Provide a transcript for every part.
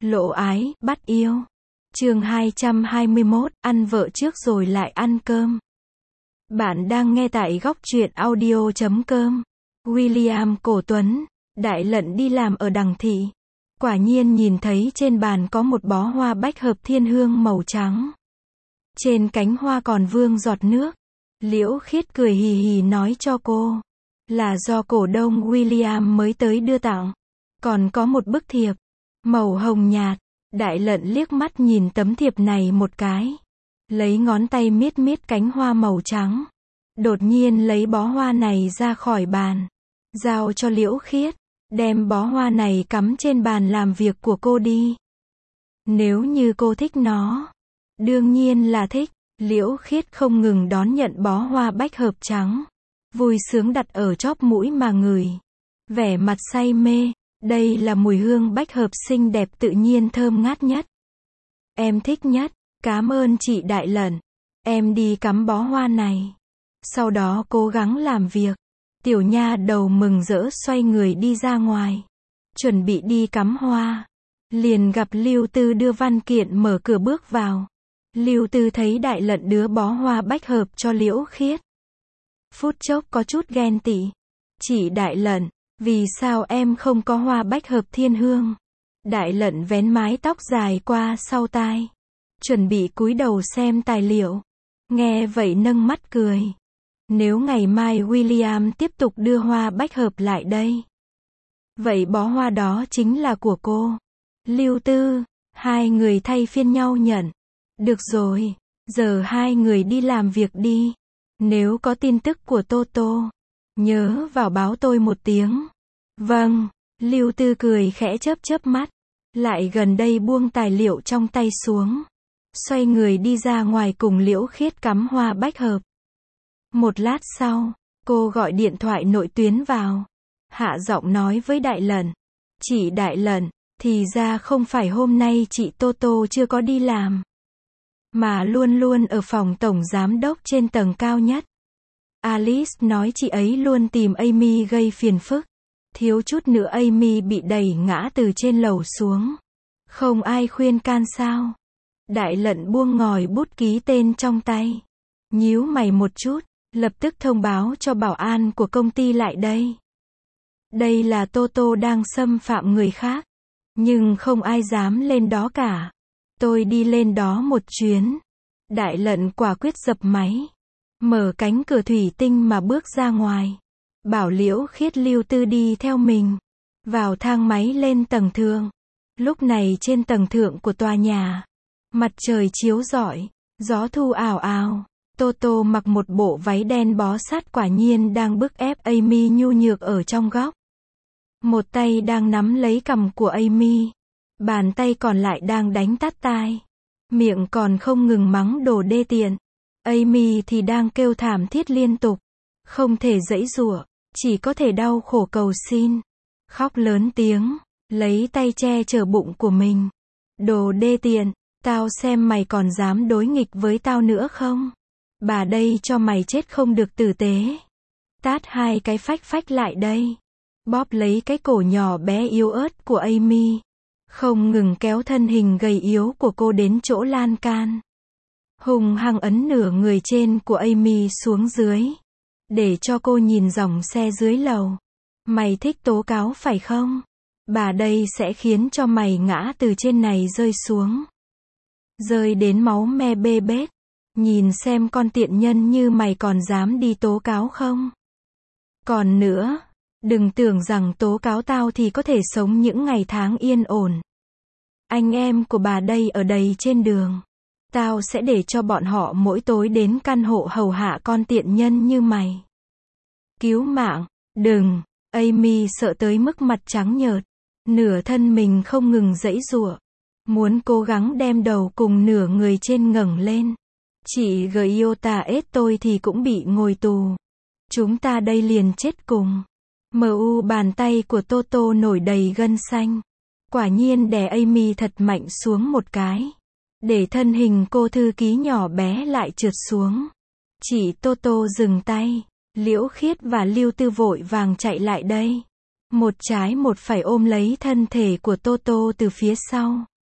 Lộ ái, bắt yêu. Chương 221, ăn vợ trước rồi lại ăn cơm. Bạn đang nghe tại góc truyện audio.com. William Cổ Tuấn, Đại Lận đi làm ở Đằng Thị. Quả nhiên nhìn thấy trên bàn có một bó hoa bách hợp thiên hương màu trắng. Trên cánh hoa còn vương giọt nước. Liễu Khiết cười hì hì nói cho cô, là do cổ đông William mới tới đưa tặng. Còn có một bức thiệp, màu hồng nhạt. Đại Lận liếc mắt nhìn tấm thiệp này một cái. Lấy ngón tay miết miết cánh hoa màu trắng. Đột nhiên lấy bó hoa này ra khỏi bàn. Giao cho Liễu Khiết. Đem bó hoa này cắm trên bàn làm việc của cô đi. Nếu như cô thích nó. Đương nhiên là thích. Liễu Khiết không ngừng đón nhận bó hoa bách hợp trắng. Vui sướng đặt ở chóp mũi mà ngửi. Vẻ mặt say mê. Đây là mùi hương bách hợp xinh đẹp tự nhiên thơm ngát nhất. Em thích nhất. Cảm ơn chị Đại Lận. Em đi cắm bó hoa này. Sau đó cố gắng làm việc. Tiểu nha đầu mừng rỡ xoay người đi ra ngoài. Chuẩn bị đi cắm hoa. Liền gặp Lưu Tư đưa văn kiện mở cửa bước vào. Lưu Tư thấy Đại Lận đưa bó hoa bách hợp cho Liễu Khiết. Phút chốc có chút ghen tị. Chị Đại Lận, vì sao em không có hoa bách hợp thiên hương? Đại Lận vén mái tóc dài qua sau tai. Chuẩn bị cúi đầu xem tài liệu. Nghe vậy nâng mắt cười. Nếu ngày mai William tiếp tục đưa hoa bách hợp lại đây. Vậy bó hoa đó chính là của cô. Lưu Tư, hai người thay phiên nhau nhận. Được rồi, giờ hai người đi làm việc đi. Nếu có tin tức của Toto, nhớ vào báo tôi một tiếng. Vâng, Lưu Tư cười khẽ chớp chớp mắt. Lại gần đây buông tài liệu trong tay xuống. Xoay người đi ra ngoài cùng Liễu Khiết cắm hoa bách hợp. Một lát sau, cô gọi điện thoại nội tuyến vào. Hạ giọng nói với Đại Lận. Chị Đại Lận, thì ra không phải hôm nay chị Toto chưa có đi làm. Mà luôn luôn ở phòng tổng giám đốc trên tầng cao nhất. Alice nói chị ấy luôn tìm Amy gây phiền phức. Thiếu chút nữa Amy bị đẩy ngã từ trên lầu xuống. Không ai khuyên can sao? Đại Lận buông ngòi bút ký tên trong tay. Nhíu mày một chút, lập tức thông báo cho bảo an của công ty lại đây. Đây là Toto đang xâm phạm người khác. Nhưng không ai dám lên đó cả. Tôi đi lên đó một chuyến. Đại Lận quả quyết dập máy. Mở cánh cửa thủy tinh mà bước ra ngoài. Bảo Liễu Khiết Lưu Tư đi theo mình. Vào thang máy lên tầng thượng. Lúc này trên tầng thượng của tòa nhà. Mặt trời chiếu rọi. Gió thu ào ào. Toto mặc một bộ váy đen bó sát quả nhiên đang bức ép Amy nhu nhược ở trong góc. Một tay đang nắm lấy cằm của Amy. Bàn tay còn lại đang đánh tát tai. Miệng còn không ngừng mắng đồ đê tiện. Amy thì đang kêu thảm thiết liên tục. Không thể giãy giụa, chỉ có thể đau khổ cầu xin. Khóc lớn tiếng, lấy tay che chở bụng của mình. Đồ đê tiện, tao xem mày còn dám đối nghịch với tao nữa không? Bà đây cho mày chết không được tử tế. Tát hai cái phách phách lại đây. Bóp lấy cái cổ nhỏ bé yếu ớt của Amy. Không ngừng kéo thân hình gầy yếu của cô đến chỗ lan can. Hùng hăng ấn nửa người trên của Amy xuống dưới. Để cho cô nhìn dòng xe dưới lầu. Mày thích tố cáo phải không? Bà đây sẽ khiến cho mày ngã từ trên này rơi xuống. Rơi đến máu me bê bết. Nhìn xem con tiện nhân như mày còn dám đi tố cáo không? Còn nữa, đừng tưởng rằng tố cáo tao thì có thể sống những ngày tháng yên ổn. Anh em của bà đây ở đầy trên đường. Tao sẽ để cho bọn họ mỗi tối đến căn hộ hầu hạ con tiện nhân như mày. Cứu mạng, đừng. Amy sợ tới mức mặt trắng nhợt. Nửa thân mình không ngừng giãy giụa. Muốn cố gắng đem đầu cùng nửa người trên ngẩng lên. Chị Giota ết tôi thì cũng bị ngồi tù. Chúng ta đây liền chết cùng. Mu bàn tay của Toto nổi đầy gân xanh. Quả nhiên đè Amy thật mạnh xuống một cái. Để thân hình cô thư ký nhỏ bé lại trượt xuống. Chị Toto dừng tay. Liễu Khiết và Lưu Tư vội vàng chạy lại đây. Một trái một phải ôm lấy thân thể của Toto từ phía sau.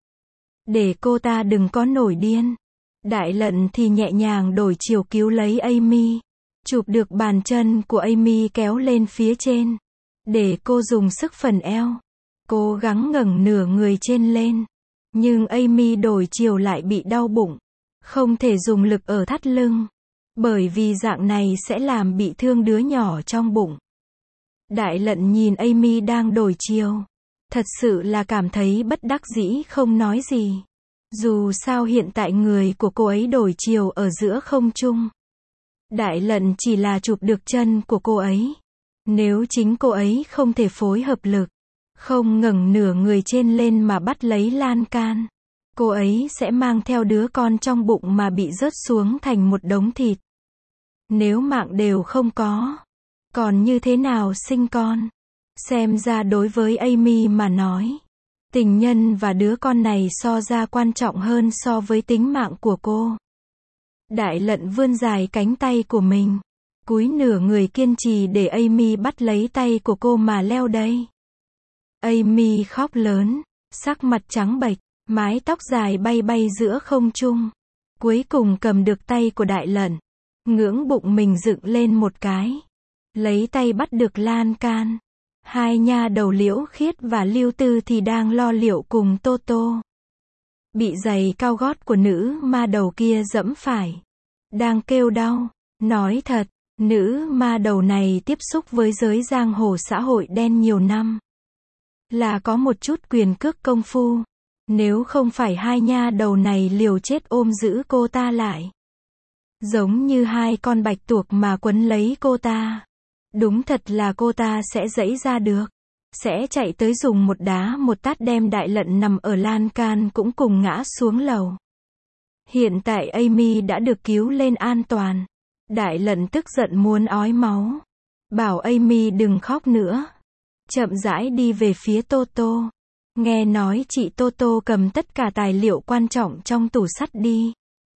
để cô ta đừng có nổi điên. Đại Lận thì nhẹ nhàng đổi chiều cứu lấy Amy, chụp được bàn chân của Amy kéo lên phía trên, để cô dùng sức phần eo, cố gắng ngẩng nửa người trên lên. Nhưng Amy đổi chiều lại bị đau bụng, không thể dùng lực ở thắt lưng, bởi vì dạng này sẽ làm bị thương đứa nhỏ trong bụng. Đại Lận nhìn Amy đang đổi chiều, thật sự là cảm thấy bất đắc dĩ không nói gì. Dù sao hiện tại người của cô ấy đổi chiều ở giữa không trung. Đại Lận chỉ là chụp được chân của cô ấy. Nếu chính cô ấy không thể phối hợp lực, không ngẩng nửa người trên lên mà bắt lấy lan can, cô ấy sẽ mang theo đứa con trong bụng mà bị rớt xuống thành một đống thịt. Nếu mạng đều không có, còn như thế nào sinh con? Xem ra đối với Amy mà nói, tình nhân và đứa con này so ra quan trọng hơn so với tính mạng của cô. Đại Lận vươn dài cánh tay của mình, cúi nửa người kiên trì để Amy bắt lấy tay của cô mà leo đây. Amy khóc lớn, sắc mặt trắng bệch, mái tóc dài bay bay giữa không trung. Cuối cùng cầm được tay của Đại Lận, ngưỡng bụng mình dựng lên một cái, lấy tay bắt được lan can. Hai nha đầu Liễu Khiết và Lưu Tư thì đang lo liệu cùng Toto. Bị giày cao gót của nữ ma đầu kia giẫm phải, đang kêu đau. Nói thật, nữ ma đầu này tiếp xúc với giới giang hồ xã hội đen nhiều năm, là có một chút quyền cước công phu. Nếu không phải hai nha đầu này liều chết ôm giữ cô ta lại, giống như hai con bạch tuộc mà quấn lấy cô ta, đúng thật là cô ta sẽ giãy ra được, sẽ chạy tới dùng một đá một tát đem Đại Lận nằm ở lan can cũng cùng ngã xuống lầu. Hiện tại Amy đã được cứu lên an toàn. Đại Lận tức giận muốn ói máu, bảo Amy đừng khóc nữa, chậm rãi đi về phía Toto. Nghe nói chị Toto cầm tất cả tài liệu quan trọng trong tủ sắt đi,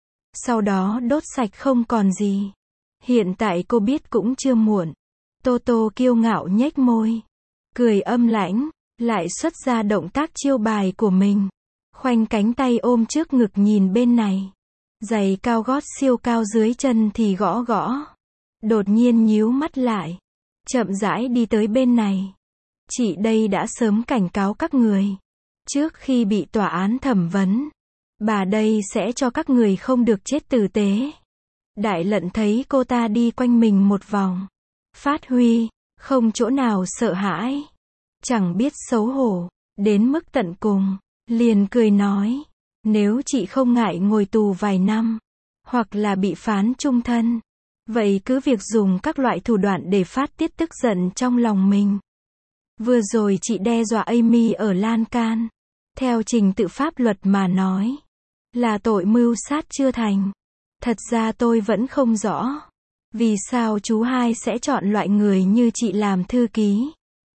sau đó đốt sạch không còn gì. Hiện tại cô biết cũng chưa muộn. Toto kiêu ngạo nhếch môi, cười âm lãnh, lại xuất ra động tác chiêu bài của mình, khoanh cánh tay ôm trước ngực nhìn bên này. Giày cao gót siêu cao dưới chân thì gõ gõ. Đột nhiên nhíu mắt lại, chậm rãi đi tới bên này. Chị đây đã sớm cảnh cáo các người, trước khi bị tòa án thẩm vấn, bà đây sẽ cho các người không được chết tử tế. Đại Lận thấy cô ta đi quanh mình một vòng, phát huy, không chỗ nào sợ hãi, chẳng biết xấu hổ, đến mức tận cùng, liền cười nói, nếu chị không ngại ngồi tù vài năm, hoặc là bị phán chung thân, vậy cứ việc dùng các loại thủ đoạn để phát tiết tức giận trong lòng mình. Vừa rồi chị đe dọa Amy ở lan can, theo trình tự pháp luật mà nói, là tội mưu sát chưa thành. Thật ra tôi vẫn không rõ, vì sao chú hai sẽ chọn loại người như chị làm thư ký.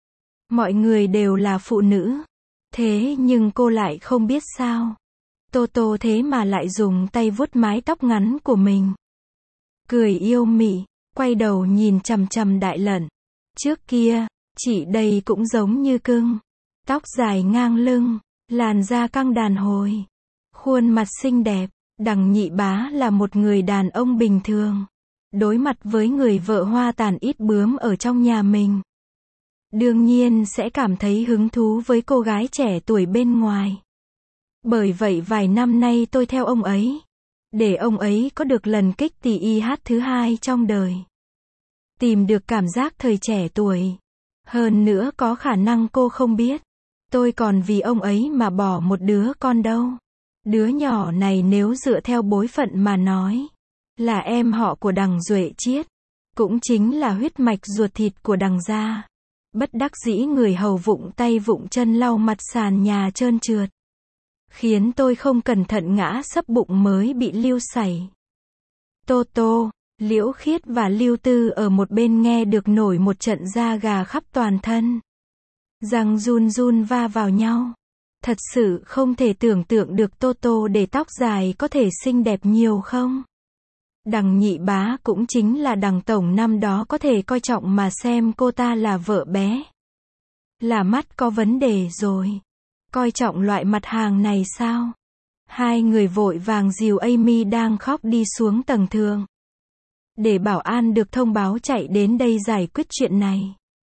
Mọi người đều là phụ nữ, thế nhưng cô lại không biết sao. Toto thế mà lại dùng tay vuốt mái tóc ngắn của mình, cười yêu mị, quay đầu nhìn chằm chằm Đại Lận. Trước kia, chị đây cũng giống như cưng, tóc dài ngang lưng, làn da căng đàn hồi, khuôn mặt xinh đẹp. Đằng Nhị Bá là một người đàn ông bình thường, đối mặt với người vợ hoa tàn ít bướm ở trong nhà mình, đương nhiên sẽ cảm thấy hứng thú với cô gái trẻ tuổi bên ngoài. Bởi vậy vài năm nay tôi theo ông ấy, để ông ấy có được lần kích tỉ y hát thứ hai trong đời, tìm được cảm giác thời trẻ tuổi. Hơn nữa có khả năng cô không biết, tôi còn vì ông ấy mà bỏ một đứa con đâu. Đứa nhỏ này nếu dựa theo bối phận mà nói, là em họ của Đằng Duệ Chiết, cũng chính là huyết mạch ruột thịt của Đằng gia. Bất đắc dĩ người hầu vụng tay vụng chân lau mặt sàn nhà trơn trượt, khiến tôi không cẩn thận ngã sấp bụng mới bị lưu sảy. Toto, Liễu Khiết và Lưu Tư ở một bên nghe được nổi một trận da gà khắp toàn thân, răng run run va vào nhau. Thật sự không thể tưởng tượng được Toto để tóc dài có thể xinh đẹp nhiều không? Đằng Nhị Bá cũng chính là Đằng tổng năm đó có thể coi trọng mà xem cô ta là vợ bé. Là mắt có vấn đề rồi. Coi trọng loại mặt hàng này sao? Hai người vội vàng dìu Amy đang khóc đi xuống tầng thượng. Để bảo an được thông báo chạy đến đây giải quyết chuyện này.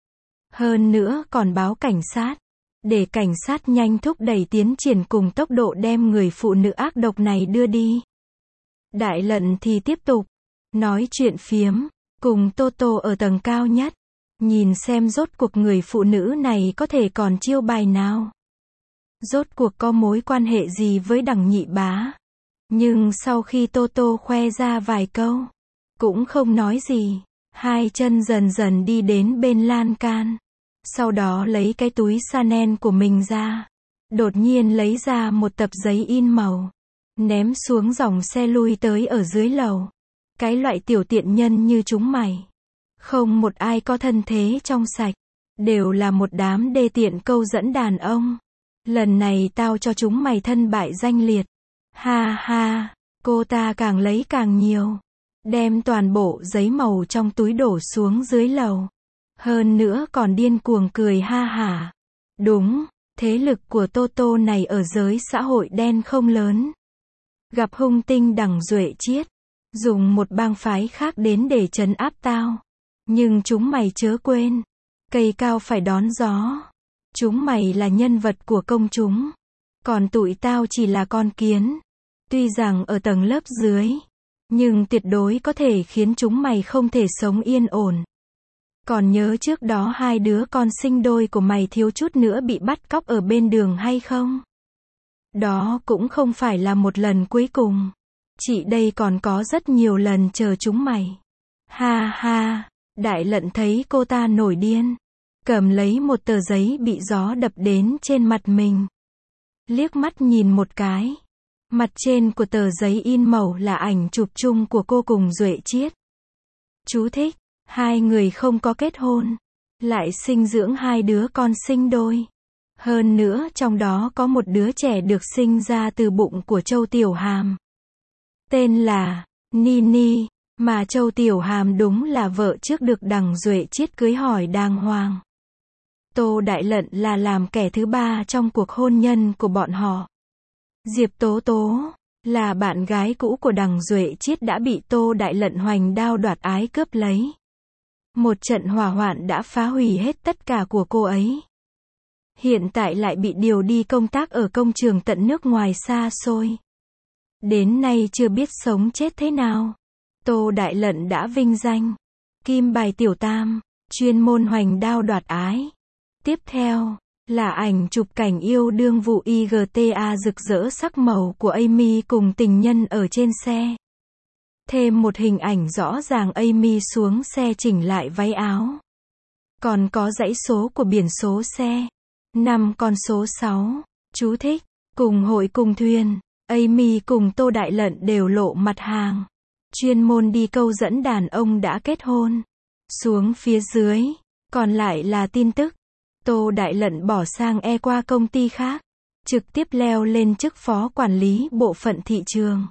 Hơn nữa còn báo cảnh sát. Để cảnh sát nhanh thúc đẩy tiến triển cùng tốc độ đem người phụ nữ ác độc này đưa đi. Đại Lận thì tiếp tục nói chuyện phiếm cùng Toto ở tầng cao nhất. Nhìn xem rốt cuộc người phụ nữ này có thể còn chiêu bài nào. Rốt cuộc có mối quan hệ gì với Đằng nhị bá. Nhưng sau khi Toto khoe ra vài câu, cũng không nói gì. Hai chân dần dần đi đến bên lan can. Sau đó lấy cái túi Chanel của mình ra. Đột nhiên lấy ra một tập giấy in màu. Ném xuống dòng xe lui tới ở dưới lầu. Cái loại tiểu tiện nhân như chúng mày. Không một ai có thân thế trong sạch. Đều là một đám đê tiện câu dẫn đàn ông. Lần này tao cho chúng mày thân bại danh liệt. Ha ha, cô ta càng lấy càng nhiều. Đem toàn bộ giấy màu trong túi đổ xuống dưới lầu. Hơn nữa còn điên cuồng cười ha hả. Đúng, thế lực của Toto này ở giới xã hội đen không lớn. Gặp hung tinh Đằng Duệ Chiết. Dùng một bang phái khác đến để trấn áp tao. Nhưng chúng mày chớ quên. Cây cao phải đón gió. Chúng mày là nhân vật của công chúng. Còn tụi tao chỉ là con kiến. Tuy rằng ở tầng lớp dưới. Nhưng tuyệt đối có thể khiến chúng mày không thể sống yên ổn. Còn nhớ trước đó hai đứa con sinh đôi của mày thiếu chút nữa bị bắt cóc ở bên đường hay không? Đó cũng không phải là một lần cuối cùng. Chị đây còn có rất nhiều lần chờ chúng mày. Ha ha, Đại Lận thấy cô ta nổi điên. Cầm lấy một tờ giấy bị gió đập đến trên mặt mình. Liếc mắt nhìn một cái. Mặt trên của tờ giấy in màu là ảnh chụp chung của cô cùng Duệ Chiết. Chú thích, hai người không có kết hôn. Lại sinh dưỡng hai đứa con sinh đôi. Hơn nữa trong đó có một đứa trẻ được sinh ra từ bụng của Châu Tiểu Hàm. Tên là Nini, mà Châu Tiểu Hàm đúng là vợ trước được Đằng Duệ Chiết cưới hỏi đàng hoàng. Tô Đại Lận là làm kẻ thứ ba trong cuộc hôn nhân của bọn họ. Diệp Tố Tố, là bạn gái cũ của Đằng Duệ Chiết đã bị Tô Đại Lận hoành đao đoạt ái cướp lấy. Một trận hỏa hoạn đã phá hủy hết tất cả của cô ấy. Hiện tại lại bị điều đi công tác ở công trường tận nước ngoài xa xôi. Đến nay chưa biết sống chết thế nào. Tô Đại Lận đã vinh danh kim bài tiểu tam, chuyên môn hoành đao đoạt ái. Tiếp theo là ảnh chụp cảnh yêu đương vụ IGTA rực rỡ sắc màu của Amy cùng tình nhân ở trên xe. Thêm một hình ảnh rõ ràng Amy xuống xe chỉnh lại váy áo. Còn có dãy số của biển số xe. 5 con số 6. Chú thích, cùng hội cùng thuyền. Amy cùng Tô Đại Lận đều lộ mặt hàng. Chuyên môn đi câu dẫn đàn ông đã kết hôn. Xuống phía dưới, còn lại là tin tức. Tô Đại Lận bỏ sang qua công ty khác. Trực tiếp leo lên chức phó quản lý bộ phận thị trường.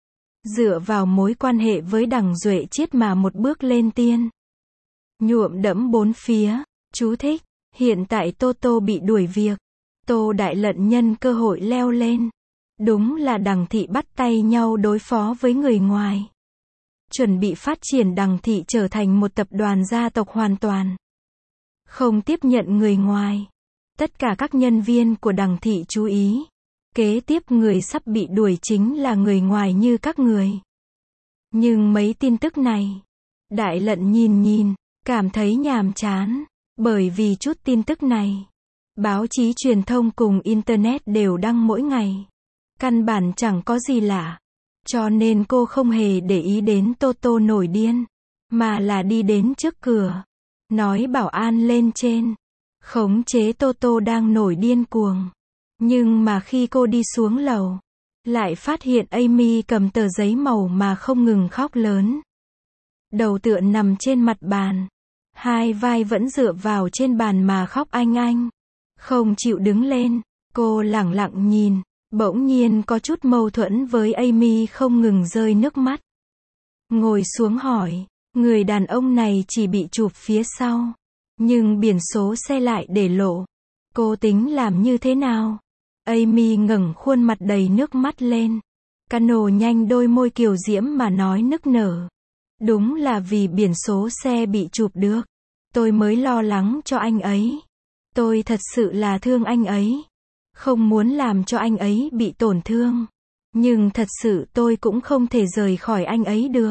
Dựa vào mối quan hệ với Đằng Duệ Chiết mà một bước lên tiên. Nhuộm đẫm bốn phía. Chú thích, hiện tại Toto bị đuổi việc. Tô Đại Lận nhân cơ hội leo lên. Đúng là Đằng thị bắt tay nhau đối phó với người ngoài. Chuẩn bị phát triển Đằng thị trở thành một tập đoàn gia tộc hoàn toàn. Không tiếp nhận người ngoài. Tất cả các nhân viên của Đằng thị chú ý. Kế tiếp người sắp bị đuổi chính là người ngoài như các người. Nhưng mấy tin tức này, Đại Lận nhìn, cảm thấy nhàm chán. Bởi vì chút tin tức này, báo chí truyền thông cùng Internet đều đăng mỗi ngày. Căn bản chẳng có gì lạ. Cho nên cô không hề để ý đến Toto nổi điên. Mà là đi đến trước cửa. Nói bảo an lên trên. Khống chế Toto đang nổi điên cuồng. Nhưng mà khi cô đi xuống lầu, lại phát hiện Amy cầm tờ giấy màu mà không ngừng khóc lớn. Đầu tựa nằm trên mặt bàn. Hai vai vẫn dựa vào trên bàn mà khóc anh. Không chịu đứng lên. Cô lẳng lặng nhìn. Bỗng nhiên có chút mâu thuẫn với Amy không ngừng rơi nước mắt. Ngồi xuống hỏi. Người đàn ông này chỉ bị chụp phía sau. Nhưng biển số xe lại để lộ. Cô tính làm như thế nào? Amy ngẩng khuôn mặt đầy nước mắt lên. Cano nhanh đôi môi kiều diễm mà nói nức nở. Đúng là vì biển số xe bị chụp được. Tôi mới lo lắng cho anh ấy. Tôi thật sự là thương anh ấy. Không muốn làm cho anh ấy bị tổn thương. Nhưng thật sự tôi cũng không thể rời khỏi anh ấy được.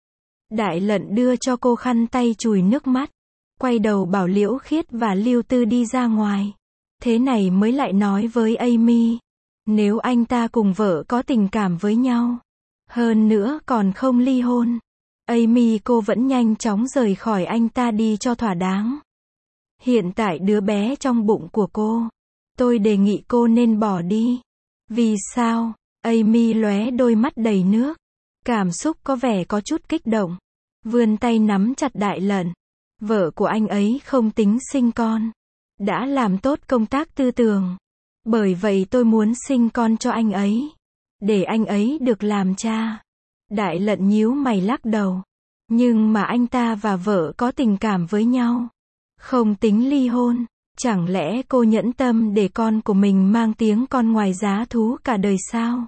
Đại Lận đưa cho cô khăn tay chùi nước mắt. Quay đầu bảo Liễu Khiết và Lưu Tư đi ra ngoài. Thế này mới lại nói với Amy. Nếu anh ta cùng vợ có tình cảm với nhau. Hơn nữa còn không ly hôn. Amy cô vẫn nhanh chóng rời khỏi anh ta đi cho thỏa đáng. Hiện tại đứa bé trong bụng của cô. Tôi đề nghị cô nên bỏ đi. Vì sao? Amy lóe đôi mắt đầy nước. Cảm xúc có vẻ có chút kích động. Vươn tay nắm chặt Đại Lận. Vợ của anh ấy không tính sinh con. Đã làm tốt công tác tư tưởng. Bởi vậy tôi muốn sinh con cho anh ấy. Để anh ấy được làm cha. Đại Lận nhíu mày lắc đầu. Nhưng mà anh ta và vợ có tình cảm với nhau. Không tính ly hôn. Chẳng lẽ cô nhẫn tâm để con của mình mang tiếng con ngoài giá thú cả đời sao?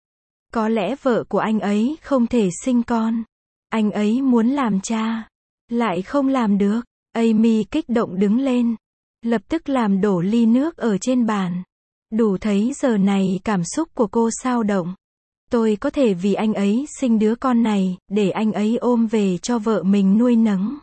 Có lẽ vợ của anh ấy không thể sinh con. Anh ấy muốn làm cha. Lại không làm được. Amy kích động đứng lên. Lập tức làm đổ ly nước ở trên bàn. Đủ thấy giờ này cảm xúc của cô xao động. Tôi có thể vì anh ấy sinh đứa con này, để anh ấy ôm về cho vợ mình nuôi nấng.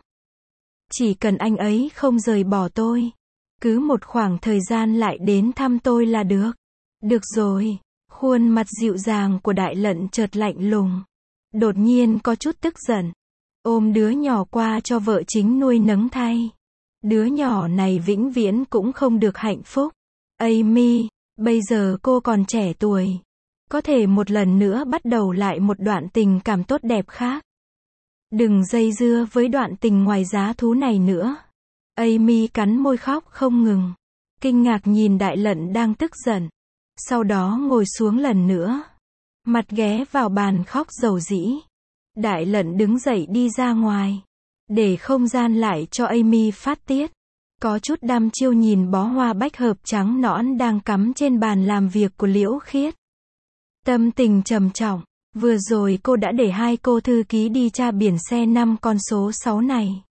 Chỉ cần anh ấy không rời bỏ tôi. Cứ một khoảng thời gian lại đến thăm tôi là được. Được rồi. Khuôn mặt dịu dàng của Đại Lận chợt lạnh lùng. Đột nhiên có chút tức giận. Ôm đứa nhỏ qua cho vợ chính nuôi nấng thay. Đứa nhỏ này vĩnh viễn cũng không được hạnh phúc. Amy, bây giờ cô còn trẻ tuổi. Có thể một lần nữa bắt đầu lại một đoạn tình cảm tốt đẹp khác. Đừng dây dưa với đoạn tình ngoài giá thú này nữa. Amy cắn môi khóc không ngừng. Kinh ngạc nhìn Đại Lận đang tức giận. Sau đó ngồi xuống lần nữa. Mặt ghé vào bàn khóc dầu dĩ. Đại Lận đứng dậy đi ra ngoài. Để không gian lại cho Amy phát tiết. Có chút đăm chiêu nhìn bó hoa bách hợp trắng nõn đang cắm trên bàn làm việc của Liễu Khiết. Tâm tình trầm trọng. Vừa rồi cô đã để hai cô thư ký đi tra biển xe 5 con số 6 này.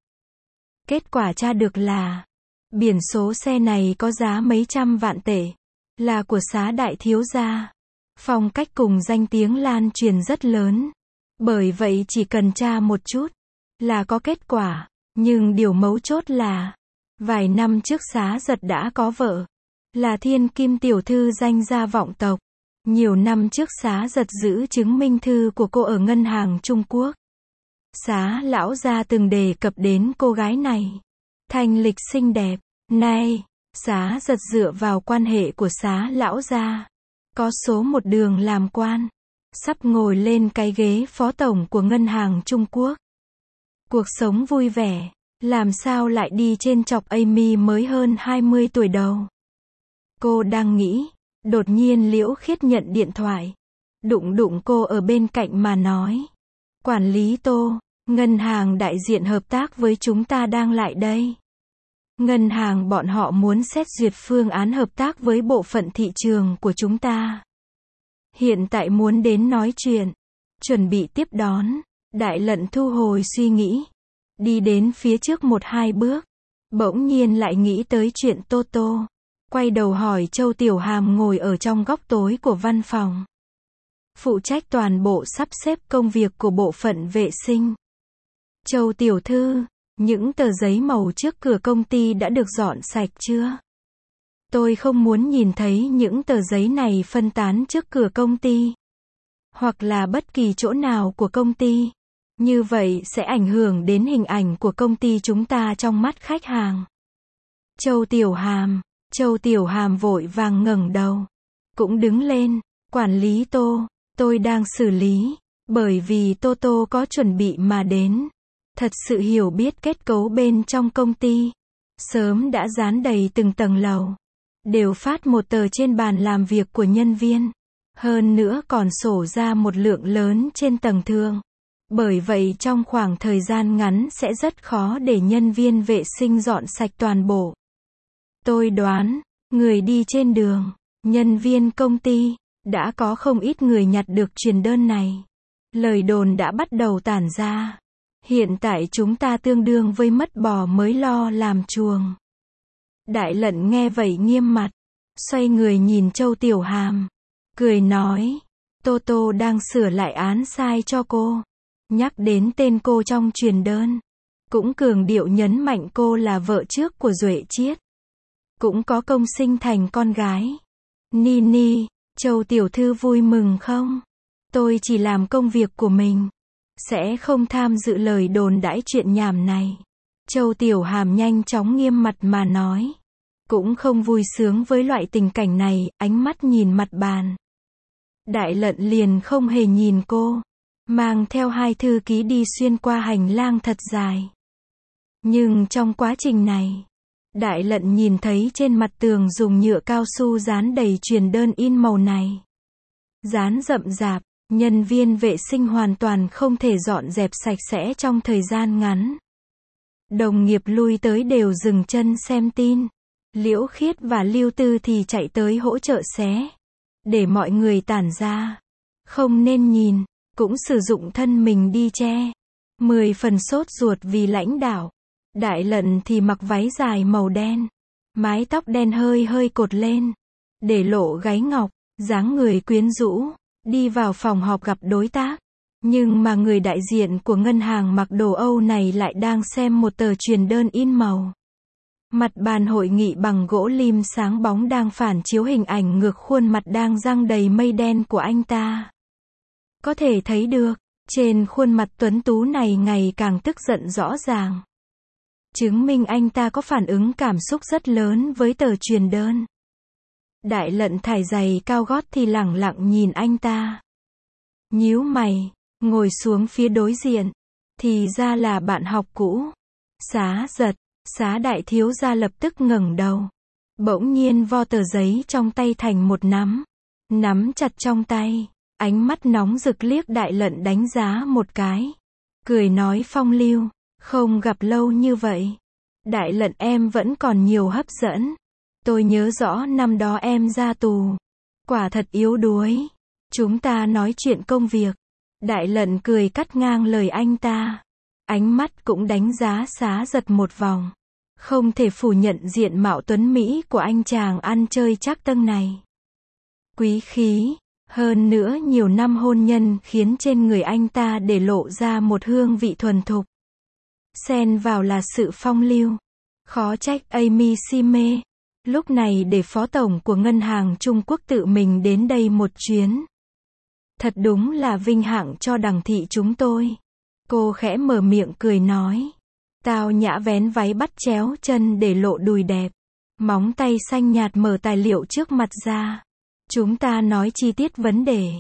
Kết quả tra được là biển số xe này có giá mấy trăm vạn tệ. Là của Xá đại thiếu gia. Phong cách cùng danh tiếng lan truyền rất lớn. Bởi vậy chỉ cần tra một chút là có kết quả. Nhưng điều mấu chốt là vài năm trước Xá Giật đã có vợ. Là thiên kim tiểu thư danh gia vọng tộc. Nhiều năm trước Xá Giật giữ chứng minh thư của cô ở ngân hàng Trung Quốc. Xá lão gia từng đề cập đến cô gái này. Thanh lịch xinh đẹp. Nay, Xá Giật dựa vào quan hệ của Xá lão gia. Có số một đường làm quan. Sắp ngồi lên cái ghế phó tổng của ngân hàng Trung Quốc. Cuộc sống vui vẻ. Làm sao lại đi trên chọc Amy mới hơn 20 tuổi đầu. Cô đang nghĩ. Đột nhiên Liễu Khiết nhận điện thoại. Đụng cô ở bên cạnh mà nói. Quản lý Tô, ngân hàng đại diện hợp tác với chúng ta đang lại đây. Ngân hàng bọn họ muốn xét duyệt phương án hợp tác với bộ phận thị trường của chúng ta. Hiện tại muốn đến nói chuyện. Chuẩn bị tiếp đón. Đại Lận thu hồi suy nghĩ. Đi đến phía trước 1-2 bước. Bỗng nhiên lại nghĩ tới chuyện Tô Tô. Quay đầu hỏi Châu Tiểu Hàm ngồi ở trong góc tối của văn phòng. Phụ trách toàn bộ sắp xếp công việc của bộ phận vệ sinh. Châu tiểu thư, những tờ giấy màu trước cửa công ty đã được dọn sạch chưa? Tôi không muốn nhìn thấy những tờ giấy này phân tán trước cửa công ty. Hoặc là bất kỳ chỗ nào của công ty. Như vậy sẽ ảnh hưởng đến hình ảnh của công ty chúng ta trong mắt khách hàng. Châu Tiểu Hàm vội vàng ngẩng đầu. Cũng đứng lên. Quản lý Tô, tôi đang xử lý. Bởi vì Tô có chuẩn bị mà đến. Thật sự hiểu biết kết cấu bên trong công ty. Sớm đã dán đầy từng tầng lầu. Đều phát một tờ trên bàn làm việc của nhân viên. Hơn nữa còn sổ ra một lượng lớn trên tầng thượng. Bởi vậy trong khoảng thời gian ngắn sẽ rất khó để nhân viên vệ sinh dọn sạch toàn bộ. Tôi đoán, người đi trên đường, nhân viên công ty, đã có không ít người nhặt được truyền đơn này. Lời đồn đã bắt đầu tản ra. Hiện tại chúng ta tương đương với mất bò mới lo làm chuồng. Đại Lận nghe vậy nghiêm mặt, xoay người nhìn Châu Tiểu Hàm, cười nói, Tô Tô đang sửa lại án sai cho cô, nhắc đến tên cô trong truyền đơn, cũng cường điệu nhấn mạnh cô là vợ trước của Duệ Chiết, cũng có công sinh thành con gái. Nini, Châu tiểu thư vui mừng không? Tôi chỉ làm công việc của mình, sẽ không tham dự lời đồn đãi chuyện nhảm này. Châu Tiểu Hàm nhanh chóng nghiêm mặt mà nói, cũng không vui sướng với loại tình cảnh này, ánh mắt nhìn mặt bàn. Đại Lận liền không hề nhìn cô, mang theo hai thư ký đi xuyên qua hành lang thật dài. Nhưng trong quá trình này, Đại Lận nhìn thấy trên mặt tường dùng nhựa cao su dán đầy truyền đơn in màu này. Dán rậm rạp, nhân viên vệ sinh hoàn toàn không thể dọn dẹp sạch sẽ trong thời gian ngắn. Đồng nghiệp lui tới đều dừng chân xem tin. Liễu Khiết và Lưu Tư thì chạy tới hỗ trợ xé, để mọi người tản ra. Không nên nhìn, cũng sử dụng thân mình đi che. 10 phần sốt ruột vì lãnh đạo. Đại Lận thì mặc váy dài màu đen, mái tóc đen hơi hơi cột lên, để lộ gáy ngọc, dáng người quyến rũ, đi vào phòng họp gặp đối tác. Nhưng mà người đại diện của ngân hàng mặc đồ Âu này lại đang xem một tờ truyền đơn in màu. Mặt bàn hội nghị bằng gỗ lim sáng bóng đang phản chiếu hình ảnh ngược khuôn mặt đang răng đầy mây đen của anh ta. Có thể thấy được, trên khuôn mặt tuấn tú này ngày càng tức giận rõ ràng. Chứng minh anh ta có phản ứng cảm xúc rất lớn với tờ truyền đơn. Đại Lận thải giày cao gót thì lẳng lặng nhìn anh ta. Nhíu mày, ngồi xuống phía đối diện. Thì ra là bạn học cũ. Xá Giật, Xá đại thiếu gia lập tức ngẩng đầu. Bỗng nhiên vo tờ giấy trong tay thành một nắm. Nắm chặt trong tay. Ánh mắt nóng rực liếc Đại Lận đánh giá một cái. Cười nói phong lưu. Không gặp lâu như vậy. Đại Lận em vẫn còn nhiều hấp dẫn. Tôi nhớ rõ năm đó em ra tù. Quả thật yếu đuối. Chúng ta nói chuyện công việc. Đại Lận cười cắt ngang lời anh ta. Ánh mắt cũng đánh giá Xá Giật một vòng. Không thể phủ nhận diện mạo tuấn Mỹ của anh chàng ăn chơi trác tâng này. Quý khí. Hơn nữa nhiều năm hôn nhân khiến trên người anh ta để lộ ra một hương vị thuần thục. Xen vào là sự phong lưu. Khó trách Amy si mê. Lúc này để phó tổng của ngân hàng Trung Quốc tự mình đến đây một chuyến. Thật đúng là vinh hạnh cho Đằng thị chúng tôi. Cô khẽ mở miệng cười nói. Tao nhã vén váy bắt chéo chân để lộ đùi đẹp. Móng tay xanh nhạt mở tài liệu trước mặt ra. Chúng ta nói chi tiết vấn đề.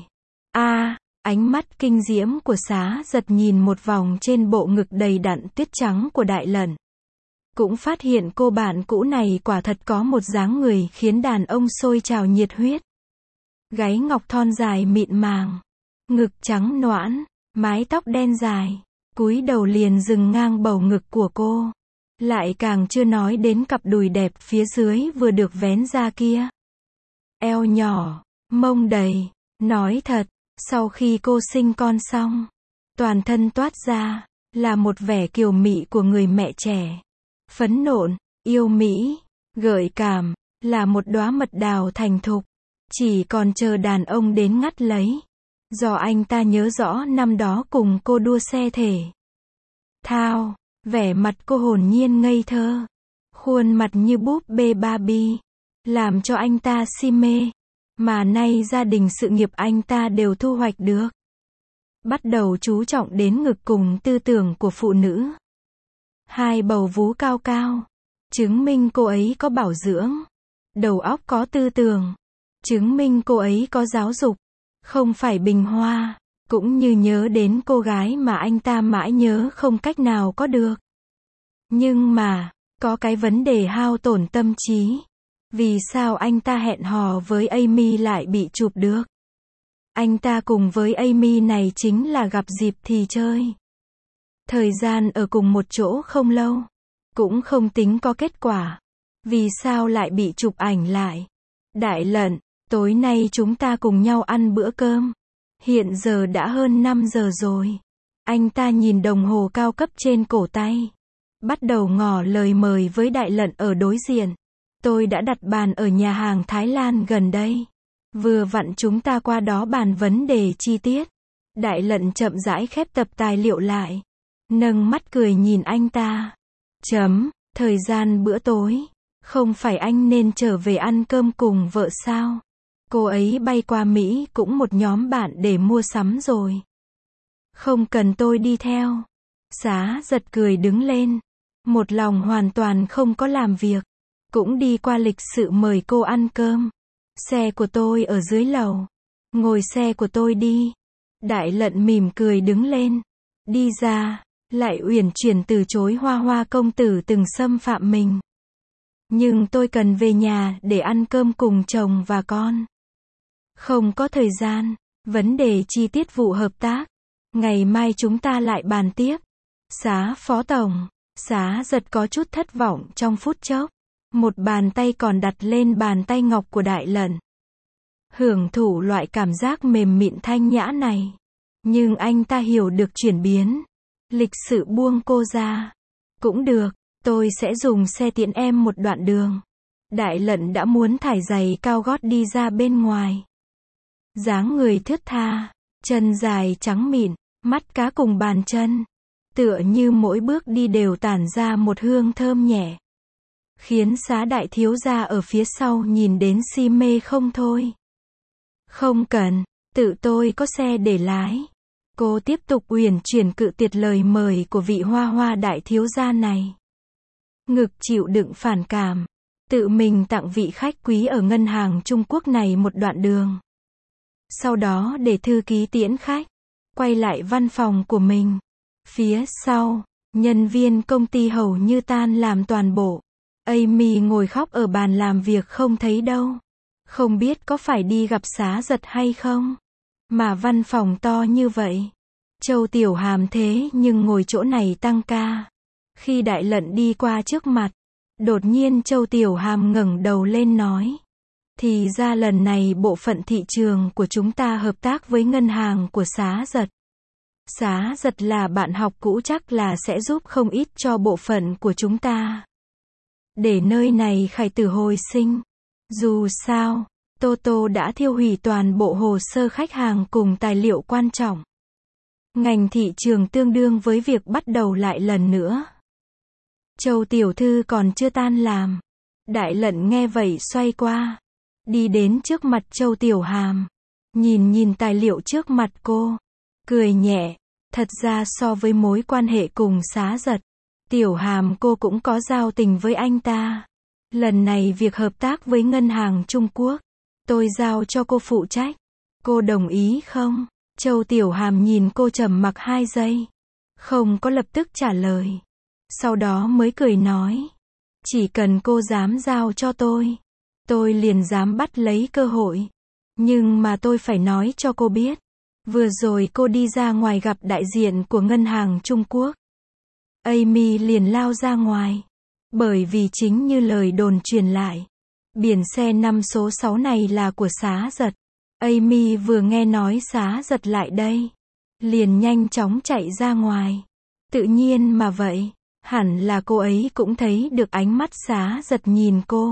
Ánh mắt kinh diễm của Xá Giật nhìn một vòng trên bộ ngực đầy đặn tuyết trắng của Đại Lận. Cũng phát hiện cô bạn cũ này quả thật có một dáng người khiến đàn ông sôi trào nhiệt huyết. Gáy ngọc thon dài mịn màng, ngực trắng nõn, mái tóc đen dài, cúi đầu liền dừng ngang bầu ngực của cô. Lại càng chưa nói đến cặp đùi đẹp phía dưới vừa được vén ra kia. Eo nhỏ, mông đầy, nói thật, sau khi cô sinh con xong, toàn thân toát ra là một vẻ kiều mị của người mẹ trẻ. Phấn nộn, yêu mỹ, gợi cảm, là một đóa mật đào thành thục, chỉ còn chờ đàn ông đến ngắt lấy. Do anh ta nhớ rõ năm đó cùng cô đua xe thể thao, vẻ mặt cô hồn nhiên ngây thơ, khuôn mặt như búp bê Barbie, làm cho anh ta si mê. Mà nay gia đình sự nghiệp anh ta đều thu hoạch được. Bắt đầu chú trọng đến ngực cùng tư tưởng của phụ nữ. Hai bầu vú cao cao, chứng minh cô ấy có bảo dưỡng. Đầu óc có tư tưởng, chứng minh cô ấy có giáo dục, không phải bình hoa. Cũng như nhớ đến cô gái mà anh ta mãi nhớ không cách nào có được. Nhưng mà, có cái vấn đề hao tổn tâm trí. Vì sao anh ta hẹn hò với Amy lại bị chụp được? Anh ta cùng với Amy này chính là gặp dịp thì chơi. Thời gian ở cùng một chỗ không lâu, cũng không tính có kết quả. Vì sao lại bị chụp ảnh lại? Đại Lận, Tối nay chúng ta cùng nhau ăn bữa cơm. Hiện giờ đã hơn 5 giờ rồi. Anh ta nhìn đồng hồ cao cấp trên cổ tay. Bắt đầu ngỏ lời mời với Đại Lận ở đối diện. Tôi đã đặt bàn ở nhà hàng Thái Lan gần đây. Vừa vặn chúng ta qua đó bàn vấn đề chi tiết. Đại Lận chậm rãi khép tập tài liệu lại. Nâng mắt cười nhìn anh ta. Thời gian bữa tối. Không phải anh nên trở về ăn cơm cùng vợ sao? Cô ấy bay qua Mỹ cũng một nhóm bạn để mua sắm rồi. Không cần tôi đi theo. Xá giật cười đứng lên. Một lòng hoàn toàn không có làm việc. Cũng đi qua lịch sự mời cô ăn cơm. Xe của tôi ở dưới lầu. Ngồi xe của tôi đi. Đại Lận mỉm cười đứng lên. Đi ra. Lại uyển chuyển từ chối Hoa công tử từng xâm phạm mình. Nhưng tôi cần về nhà để ăn cơm cùng chồng và con. Không có thời gian. Vấn đề chi tiết vụ hợp tác. Ngày mai chúng ta lại bàn tiếp. Xá phó tổng. Xá giật có chút thất vọng trong phút chốc. Một bàn tay còn đặt lên bàn tay ngọc của Đại Lận. Hưởng thụ loại cảm giác mềm mịn thanh nhã này. Nhưng anh ta hiểu được chuyển biến. Lịch sự buông cô ra. Cũng được, tôi sẽ dùng xe tiễn em một đoạn đường. Đại Lận đã muốn thải giày cao gót đi ra bên ngoài. Dáng người thướt tha, chân dài trắng mịn, mắt cá cùng bàn chân. Tựa như mỗi bước đi đều tản ra một hương thơm nhẹ. Khiến Xá đại thiếu gia ở phía sau nhìn đến si mê không thôi. Không cần, tự tôi có xe để lái. Cô tiếp tục uyển chuyển cự tuyệt lời mời của vị Hoa đại thiếu gia này. Ngực chịu đựng phản cảm. Tự mình tặng vị khách quý ở ngân hàng Trung Quốc này một đoạn đường. Sau đó để thư ký tiễn khách. Quay lại văn phòng của mình. Phía sau, nhân viên công ty hầu như tan làm toàn bộ. Amy ngồi khóc ở bàn làm việc không thấy đâu. Không biết có phải đi gặp Xá giật hay không? Mà văn phòng to như vậy. Châu Tiểu Hàm thế nhưng ngồi chỗ này tăng ca. Khi Đại Lận đi qua trước mặt, đột nhiên Châu Tiểu Hàm ngẩng đầu lên nói. Thì ra lần này bộ phận thị trường của chúng ta hợp tác với ngân hàng của Xá giật. Xá giật là bạn học cũ chắc là sẽ giúp không ít cho bộ phận của chúng ta. Để nơi này khải tử hồi sinh. Dù sao, Toto đã thiêu hủy toàn bộ hồ sơ khách hàng cùng tài liệu quan trọng. Ngành thị trường tương đương với việc bắt đầu lại lần nữa. Châu tiểu thư còn chưa tan làm. Đại Lận nghe vậy xoay qua. Đi đến trước mặt Châu Tiểu Hàm. Nhìn tài liệu trước mặt cô. Cười nhẹ. Thật ra so với mối quan hệ cùng Xá giật, Tiểu Hàm cô cũng có giao tình với anh ta. Lần này việc hợp tác với ngân hàng Trung Quốc, tôi giao cho cô phụ trách. Cô đồng ý không? Châu Tiểu Hàm nhìn cô trầm mặc 2 giây. Không có lập tức trả lời. Sau đó mới cười nói. Chỉ cần cô dám giao cho tôi liền dám bắt lấy cơ hội. Nhưng mà tôi phải nói cho cô biết. Vừa rồi cô đi ra ngoài gặp đại diện của ngân hàng Trung Quốc. Amy liền lao ra ngoài. Bởi vì chính như lời đồn truyền lại. Biển xe 5 số 6 này là của Xá giật. Amy vừa nghe nói Xá giật lại đây. Liền nhanh chóng chạy ra ngoài. Tự nhiên mà vậy. Hẳn là cô ấy cũng thấy được ánh mắt Xá giật nhìn cô.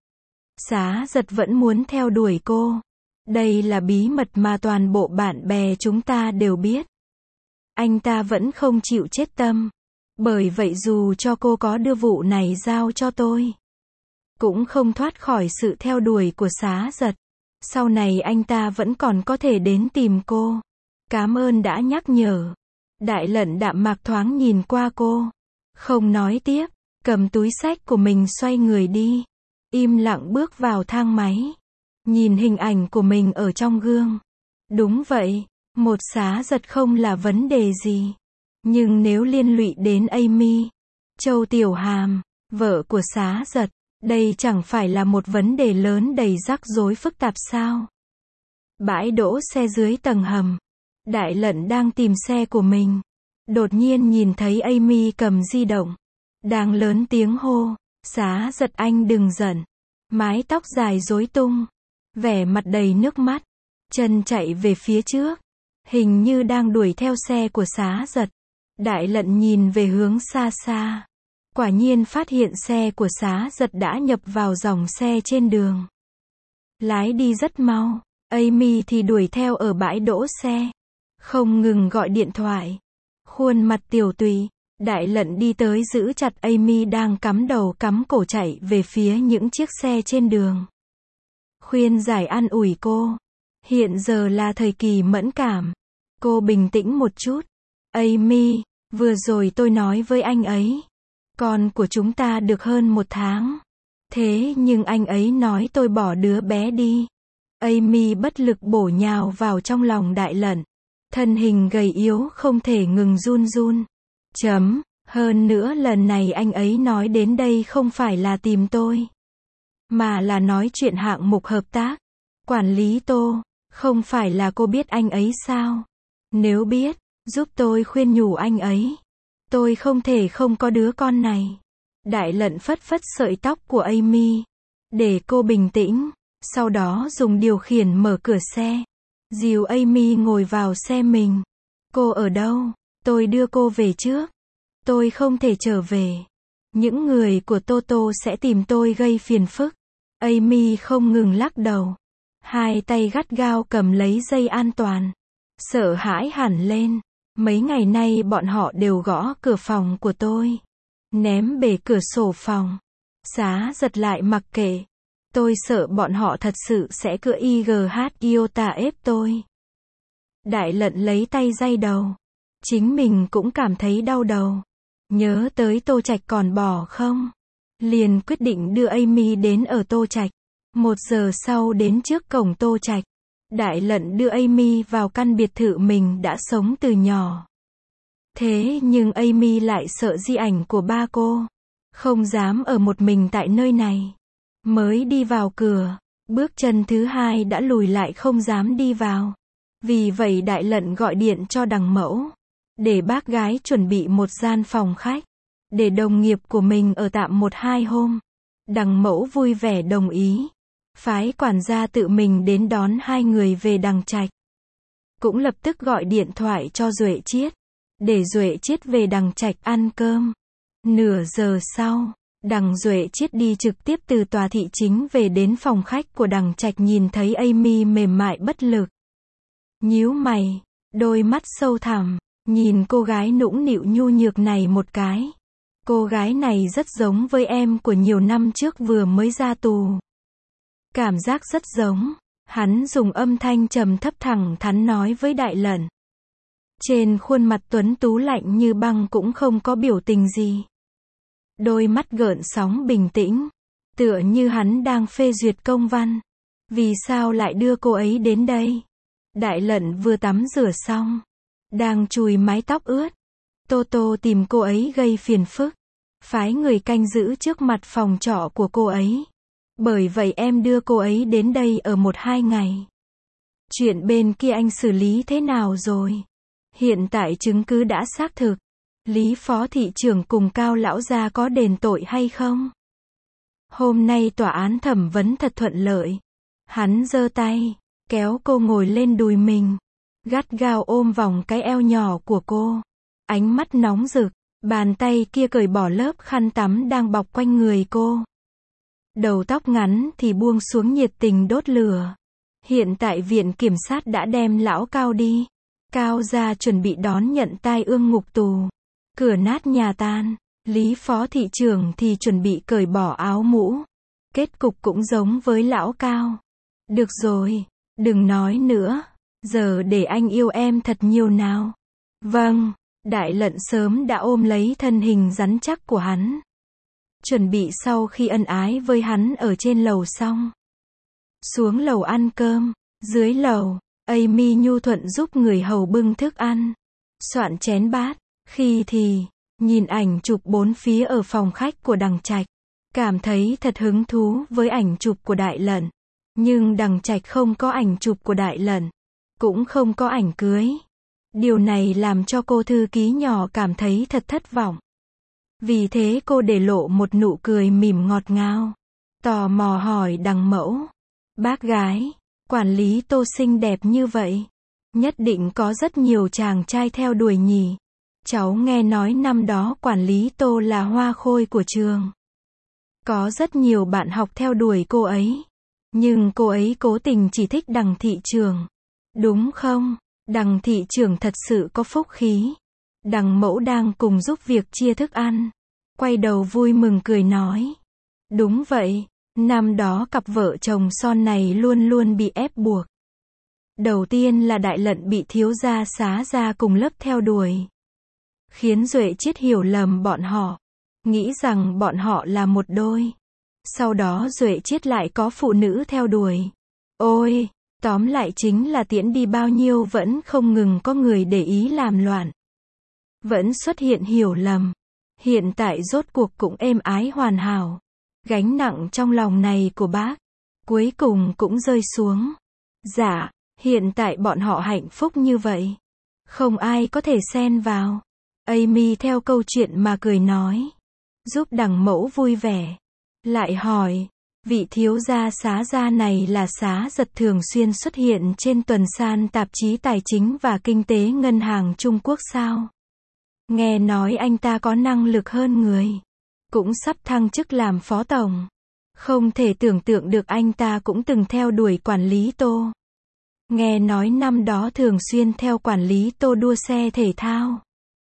Xá giật vẫn muốn theo đuổi cô. Đây là bí mật mà toàn bộ bạn bè chúng ta đều biết. Anh ta vẫn không chịu chết tâm. Bởi vậy dù cho cô có đưa vụ này giao cho tôi, cũng không thoát khỏi sự theo đuổi của Xá giật. Sau này anh ta vẫn còn có thể đến tìm cô. Cảm ơn đã nhắc nhở. Đại Lận đạm mạc thoáng nhìn qua cô. Không nói tiếp. Cầm túi xách của mình xoay người đi. Im lặng bước vào thang máy. Nhìn hình ảnh của mình ở trong gương. Đúng vậy. Một Xá giật không là vấn đề gì. Nhưng nếu liên lụy đến Amy, Châu Tiểu Hàm, vợ của Xá giật, đây chẳng phải là một vấn đề lớn đầy rắc rối phức tạp sao? Bãi đỗ xe dưới tầng hầm. Đại Lận đang tìm xe của mình. Đột nhiên nhìn thấy Amy cầm di động. Đang lớn tiếng hô. Xá giật anh đừng giận. Mái tóc dài rối tung. vẻ mặt đầy nước mắt, chân chạy về phía trước, hình như đang đuổi theo xe của Xá Giật. Đại Lận nhìn về hướng xa xa, quả nhiên phát hiện xe của Xá Giật đã nhập vào dòng xe trên đường. Lái đi rất mau, Amy thì đuổi theo ở bãi đỗ xe, không ngừng gọi điện thoại. Khuôn mặt tiều tụy, Đại Lận đi tới giữ chặt Amy đang cắm đầu cắm cổ chạy về phía những chiếc xe trên đường. Khuyên giải an ủi cô. Hiện giờ là thời kỳ mẫn cảm. Cô bình tĩnh một chút. Amy, vừa rồi tôi nói với anh ấy. Con của chúng ta được hơn 1 tháng. Thế nhưng anh ấy nói tôi bỏ đứa bé đi. Amy bất lực bổ nhào vào trong lòng Đại Lận. Thân hình gầy yếu không thể ngừng run run. Hơn nữa lần này anh ấy nói đến đây không phải là tìm tôi, mà là nói chuyện hạng mục hợp tác. Quản lý Tô, không phải là cô biết anh ấy sao? Nếu biết, giúp tôi khuyên nhủ anh ấy. Tôi không thể không có đứa con này. Đại Lận phất phất sợi tóc của Amy, để cô bình tĩnh, sau đó dùng điều khiển mở cửa xe, dìu Amy ngồi vào xe mình. Cô ở đâu? Tôi đưa cô về trước. Tôi không thể trở về. Những người của Toto sẽ tìm tôi gây phiền phức. Amy không ngừng lắc đầu. Hai tay gắt gao cầm lấy dây an toàn. Sợ hãi hẳn lên. Mấy ngày nay bọn họ đều gõ cửa phòng của tôi. Ném bể cửa sổ phòng. Xá Giật lại mặc kệ. Tôi sợ bọn họ thật sự sẽ cưỡi IGH Iota ép tôi. Đại Lận lấy tay day đầu. Chính mình cũng cảm thấy đau đầu. Nhớ tới Tô Trạch còn bỏ không? Liền quyết định đưa Amy đến ở Tô Trạch. 1 giờ sau đến trước cổng Tô Trạch. Đại Lận đưa Amy vào căn biệt thự mình đã sống từ nhỏ. Thế nhưng Amy lại sợ di ảnh của ba cô. Không dám ở một mình tại nơi này. Mới đi vào cửa, bước chân thứ 2 đã lùi lại không dám đi vào. Vì vậy Đại Lận gọi điện cho đằng mẫu, để bác gái chuẩn bị một gian phòng khách, để đồng nghiệp của mình ở tạm 1-2 hôm. Đằng mẫu vui vẻ đồng ý, phái quản gia tự mình đến đón 2 người về Đằng Trạch. Cũng lập tức gọi điện thoại cho Duệ Chiết, để Duệ Chiết về Đằng Trạch ăn cơm. Nửa giờ sau, Đằng Duệ Chiết đi trực tiếp từ tòa thị chính về đến phòng khách của Đằng Trạch, nhìn thấy Amy mềm mại bất lực. Nhíu mày, đôi mắt sâu thẳm, nhìn cô gái nũng nịu nhu nhược này một cái. Cô gái này rất giống với em của nhiều năm trước vừa mới ra tù. Cảm giác rất giống. Hắn dùng âm thanh trầm thấp thẳng thắn nói với Đại Lận. Trên khuôn mặt tuấn tú lạnh như băng cũng không có biểu tình gì. Đôi mắt gợn sóng bình tĩnh, tựa như hắn đang phê duyệt công văn. Vì sao lại đưa cô ấy đến đây? Đại Lận vừa tắm rửa xong, đang chùi mái tóc ướt. Toto tìm cô ấy gây phiền phức, phái người canh giữ trước mặt phòng trọ của cô ấy. Bởi vậy em đưa cô ấy đến đây ở 1-2 ngày. Chuyện bên kia anh xử lý thế nào rồi? Hiện tại chứng cứ đã xác thực. Lý phó thị trưởng cùng Cao lão gia có đền tội hay không? Hôm nay tòa án thẩm vấn thật thuận lợi. Hắn giơ tay, kéo cô ngồi lên đùi mình, gắt gao ôm vòng cái eo nhỏ của cô. Ánh mắt nóng rực, bàn tay kia cởi bỏ lớp khăn tắm đang bọc quanh người cô. Đầu tóc ngắn thì buông xuống nhiệt tình đốt lửa. Hiện tại viện kiểm sát đã đem lão Cao đi. Cao gia chuẩn bị đón nhận tai ương ngục tù. Cửa nát nhà tan. Lý phó thị trưởng thì chuẩn bị cởi bỏ áo mũ. Kết cục cũng giống với lão Cao. Được rồi, đừng nói nữa. Giờ để anh yêu em thật nhiều nào. Vâng, Đại Lận sớm đã ôm lấy thân hình rắn chắc của hắn. Chuẩn bị sau khi ân ái với hắn ở trên lầu xong, xuống lầu ăn cơm. Dưới lầu, Amy nhu thuận giúp người hầu bưng thức ăn, soạn chén bát. Khi thì, nhìn ảnh chụp 4 phía ở phòng khách của Đằng Trạch, cảm thấy thật hứng thú với ảnh chụp của Đại Lận. Nhưng Đằng Trạch không có ảnh chụp của Đại Lận, cũng không có ảnh cưới. Điều này làm cho cô thư ký nhỏ cảm thấy thật thất vọng. Vì thế cô để lộ một nụ cười mỉm ngọt ngào, tò mò hỏi đằng mẫu. Bác gái, quản lý Tô xinh đẹp như vậy. Nhất định có rất nhiều chàng trai theo đuổi nhỉ. Cháu nghe nói năm đó quản lý Tô là hoa khôi của trường. Có rất nhiều bạn học theo đuổi cô ấy. Nhưng cô ấy cố tình chỉ thích Đằng thị trưởng. Đúng không? Đằng thị trưởng thật sự có phúc khí. Đằng mẫu đang cùng giúp việc chia thức ăn. Quay đầu vui mừng cười nói. Đúng vậy, năm đó cặp vợ chồng son này luôn luôn bị ép buộc. Đầu tiên là Đại Lận bị thiếu gia Xá gia cùng lớp theo đuổi. Khiến Duệ Chiết hiểu lầm bọn họ. Nghĩ rằng bọn họ là một đôi. Sau đó Duệ Chiết lại có phụ nữ theo đuổi. Ôi, tóm lại chính là tiễn đi bao nhiêu vẫn không ngừng có người để ý làm loạn. Vẫn xuất hiện hiểu lầm. Hiện tại rốt cuộc cũng êm ái hoàn hảo. Gánh nặng trong lòng này của bác, cuối cùng cũng rơi xuống. Dạ, hiện tại bọn họ hạnh phúc như vậy. Không ai có thể xen vào. Amy theo câu chuyện mà cười nói. Giúp Đằng mẫu vui vẻ. Lại hỏi, vị thiếu gia Xá gia này là Xá Giật thường xuyên xuất hiện trên tuần san tạp chí Tài chính và Kinh tế Ngân hàng Trung Quốc sao? Nghe nói anh ta có năng lực hơn người. Cũng sắp thăng chức làm phó tổng. Không thể tưởng tượng được anh ta cũng từng theo đuổi quản lý Tô. Nghe nói năm đó thường xuyên theo quản lý Tô đua xe thể thao.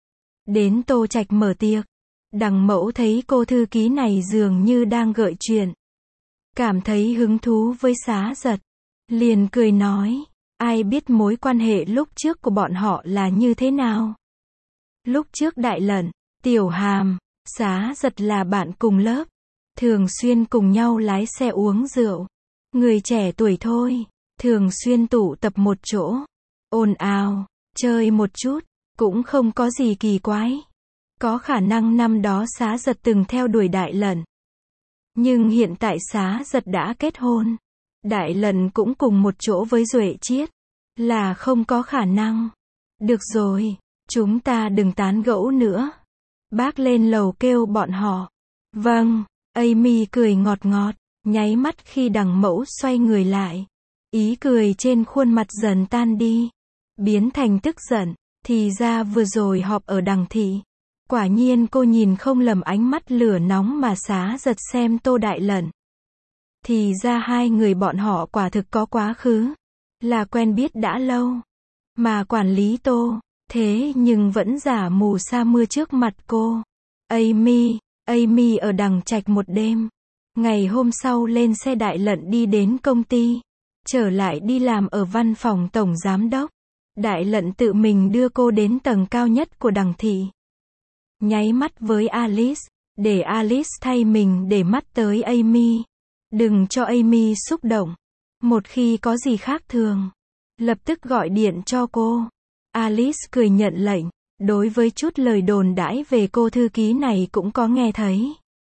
Đến Tô Trạch mở tiệc. Đằng mẫu thấy cô thư ký này dường như đang gợi chuyện. Cảm thấy hứng thú với Xá Giật. Liền cười nói. Ai biết mối quan hệ lúc trước của bọn họ là như thế nào? Lúc trước Đại Lận, Tiểu Hàm, Xá Giật là bạn cùng lớp. Thường xuyên cùng nhau lái xe uống rượu. Người trẻ tuổi thôi. Thường xuyên tụ tập một chỗ. Ồn ào, chơi một chút. Cũng không có gì kỳ quái. Có khả năng năm đó Xá Giật từng theo đuổi Đại Lận. Nhưng hiện tại Xá Giật đã kết hôn. Đại Lận cũng cùng một chỗ với Duệ Chiết. Là không có khả năng. Được rồi, chúng ta đừng tán gẫu nữa. Bác lên lầu kêu bọn họ. Vâng, Amy cười ngọt ngọt, nháy mắt khi Đằng mẫu xoay người lại. Ý cười trên khuôn mặt dần tan đi. Biến thành tức giận. Thì ra vừa rồi họp ở Đằng thị. Quả nhiên cô nhìn không lầm ánh mắt lửa nóng mà Xá Giật xem Tô Đại Lận. Thì ra hai người bọn họ quả thực có quá khứ. Là quen biết đã lâu. Mà quản lý Tô, thế nhưng vẫn giả mù sa mưa trước mặt cô. Amy ở Đằng Trạch một đêm. Ngày hôm sau lên xe Đại Lận đi đến công ty. Trở lại đi làm ở văn phòng tổng giám đốc. Đại Lận tự mình đưa cô đến tầng cao nhất của Đằng thị. Nháy mắt với Alice, để Alice thay mình để mắt tới Amy. Đừng cho Amy xúc động. Một khi có gì khác thường, lập tức gọi điện cho cô. Alice cười nhận lệnh. Đối với chút lời đồn đãi về cô thư ký này cũng có nghe thấy.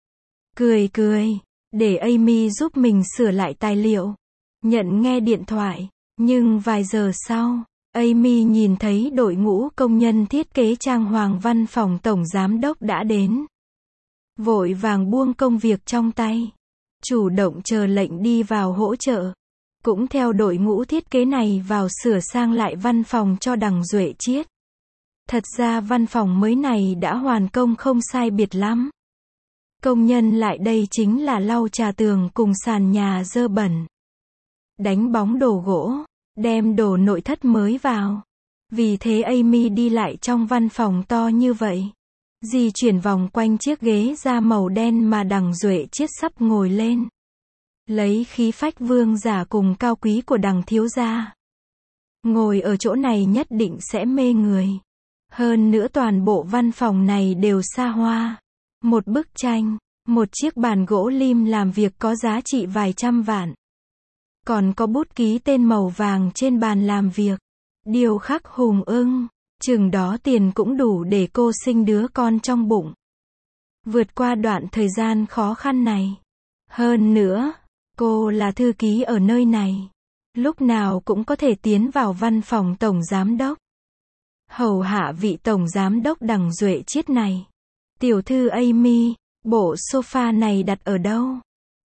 Cười, để Amy giúp mình sửa lại tài liệu. Nhận nghe điện thoại. Nhưng vài giờ sau, Amy nhìn thấy đội ngũ công nhân thiết kế trang hoàng văn phòng tổng giám đốc đã đến. Vội vàng buông công việc trong tay. Chủ động chờ lệnh đi vào hỗ trợ. Cũng theo đội ngũ thiết kế này vào sửa sang lại văn phòng cho Đằng Duệ Chiết. Thật ra văn phòng mới này đã hoàn công không sai biệt lắm. Công nhân lại đây chính là lau trà tường cùng sàn nhà dơ bẩn. Đánh bóng đồ gỗ. Đem đồ nội thất mới vào. Vì thế Amy đi lại trong văn phòng to như vậy. Di chuyển vòng quanh chiếc ghế da màu đen mà Đằng Duệ Chiết sắp ngồi lên. Lấy khí phách vương giả cùng cao quý của Đằng thiếu gia. Ngồi ở chỗ này nhất định sẽ mê người. Hơn nữa toàn bộ văn phòng này đều xa hoa. Một bức tranh, một chiếc bàn gỗ lim làm việc có giá trị vài trăm vạn. Còn có bút ký tên màu vàng trên bàn làm việc. Điêu khắc hùng ưng. Chừng đó tiền cũng đủ để cô sinh đứa con trong bụng. Vượt qua đoạn thời gian khó khăn này. Hơn nữa, cô là thư ký ở nơi này. Lúc nào cũng có thể tiến vào văn phòng tổng giám đốc. Hầu hạ vị tổng giám đốc Đằng Duệ Chiết này. Tiểu thư Amy, bộ sofa này đặt ở đâu?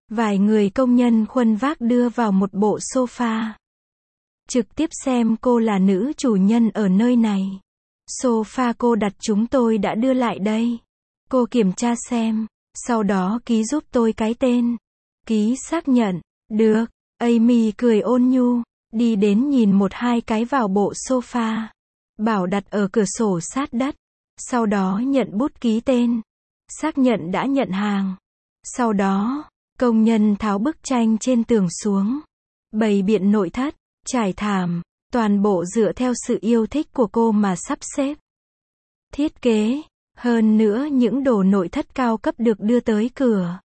Vài người công nhân khuân vác đưa vào một bộ sofa. Trực tiếp xem cô là nữ chủ nhân ở nơi này. Sofa cô đặt chúng tôi đã đưa lại đây. Cô kiểm tra xem, sau đó ký giúp tôi cái tên. Ký xác nhận. Được. Amy cười ôn nhu, đi đến nhìn một hai cái vào bộ sofa. Bảo đặt ở cửa sổ sát đất. Sau đó nhận bút ký tên. Xác nhận đã nhận hàng. Sau đó, công nhân tháo bức tranh trên tường xuống. Bày biện nội thất, trải thảm, toàn bộ dựa theo sự yêu thích của cô mà sắp xếp. Thiết kế, hơn nữa những đồ nội thất cao cấp được đưa tới cửa.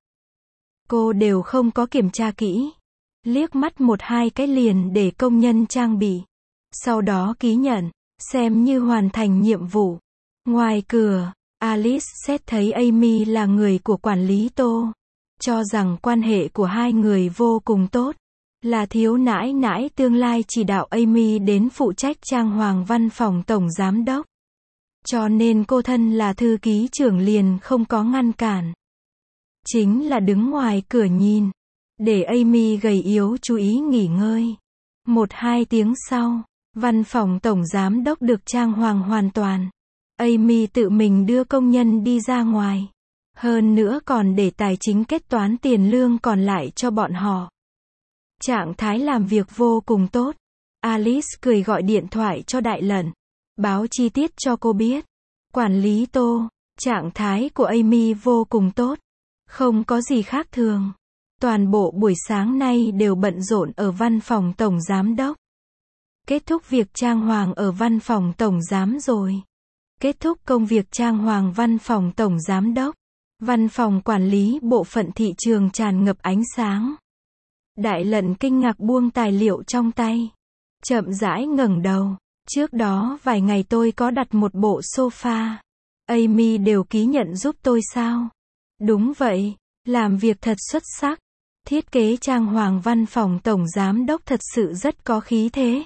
Cô đều không có kiểm tra kỹ. Liếc mắt một hai cái liền để công nhân trang bị. Sau đó ký nhận, xem như hoàn thành nhiệm vụ. Ngoài cửa, Alice xét thấy Amy là người của quản lý Tô. Cho rằng quan hệ của hai người vô cùng tốt. Là thiếu nãi nãi tương lai chỉ đạo Amy đến phụ trách trang hoàng văn phòng tổng giám đốc. Cho nên cô thân là thư ký trưởng liền không có ngăn cản. Chính là đứng ngoài cửa nhìn. Để Amy gầy yếu chú ý nghỉ ngơi. 1-2 tiếng sau, văn phòng tổng giám đốc được trang hoàng hoàn toàn. Amy tự mình đưa công nhân đi ra ngoài. Hơn nữa còn để tài chính kết toán tiền lương còn lại cho bọn họ. Trạng thái làm việc vô cùng tốt. Alice cười gọi điện thoại cho Đại Lận. Báo chi tiết cho cô biết. Quản lý Tô, trạng thái của Amy vô cùng tốt. Không có gì khác thường. Toàn bộ buổi sáng nay đều bận rộn ở văn phòng tổng giám đốc. Kết thúc việc trang hoàng ở văn phòng tổng giám rồi. Kết thúc công việc trang hoàng văn phòng tổng giám đốc. Văn phòng quản lý bộ phận thị trường tràn ngập ánh sáng. Đại Lận kinh ngạc buông tài liệu trong tay. Chậm rãi ngẩng đầu. Trước đó vài ngày tôi có đặt một bộ sofa. Amy đều ký nhận giúp tôi sao? Đúng vậy. Làm việc thật xuất sắc. Thiết kế trang hoàng văn phòng tổng giám đốc thật sự rất có khí thế.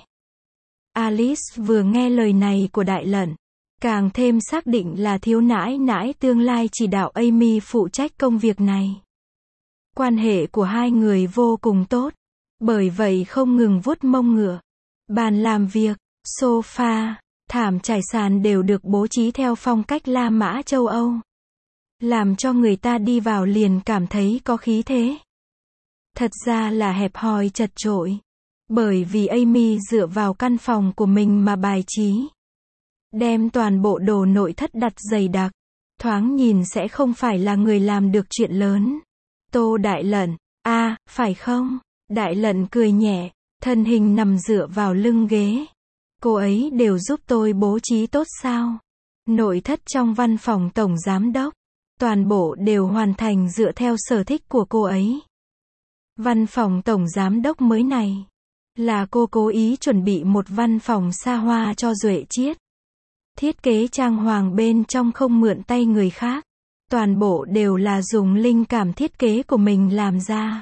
Alice vừa nghe lời này của Đại Lận. Càng thêm xác định là thiếu nãi nãi tương lai chỉ đạo Amy phụ trách công việc này. Quan hệ của hai người vô cùng tốt. Bởi vậy không ngừng vuốt mông ngựa. Bàn làm việc, sofa, thảm trải sàn đều được bố trí theo phong cách La Mã châu Âu. Làm cho người ta đi vào liền cảm thấy có khí thế. Thật ra là hẹp hòi chật chội. Bởi vì Amy dựa vào căn phòng của mình mà bài trí. Đem toàn bộ đồ nội thất đặt dày đặc. Thoáng nhìn sẽ không phải là người làm được chuyện lớn. Tô Đại Lận, phải không? Đại Lận cười nhẹ, thân hình nằm dựa vào lưng ghế. Cô ấy đều giúp tôi bố trí tốt sao? Nội thất trong văn phòng tổng giám đốc. Toàn bộ đều hoàn thành dựa theo sở thích của cô ấy. Văn phòng tổng giám đốc mới này. Là cô cố ý chuẩn bị một văn phòng xa hoa cho Duệ Chiết. Thiết kế trang hoàng bên trong không mượn tay người khác. Toàn bộ đều là dùng linh cảm thiết kế của mình làm ra.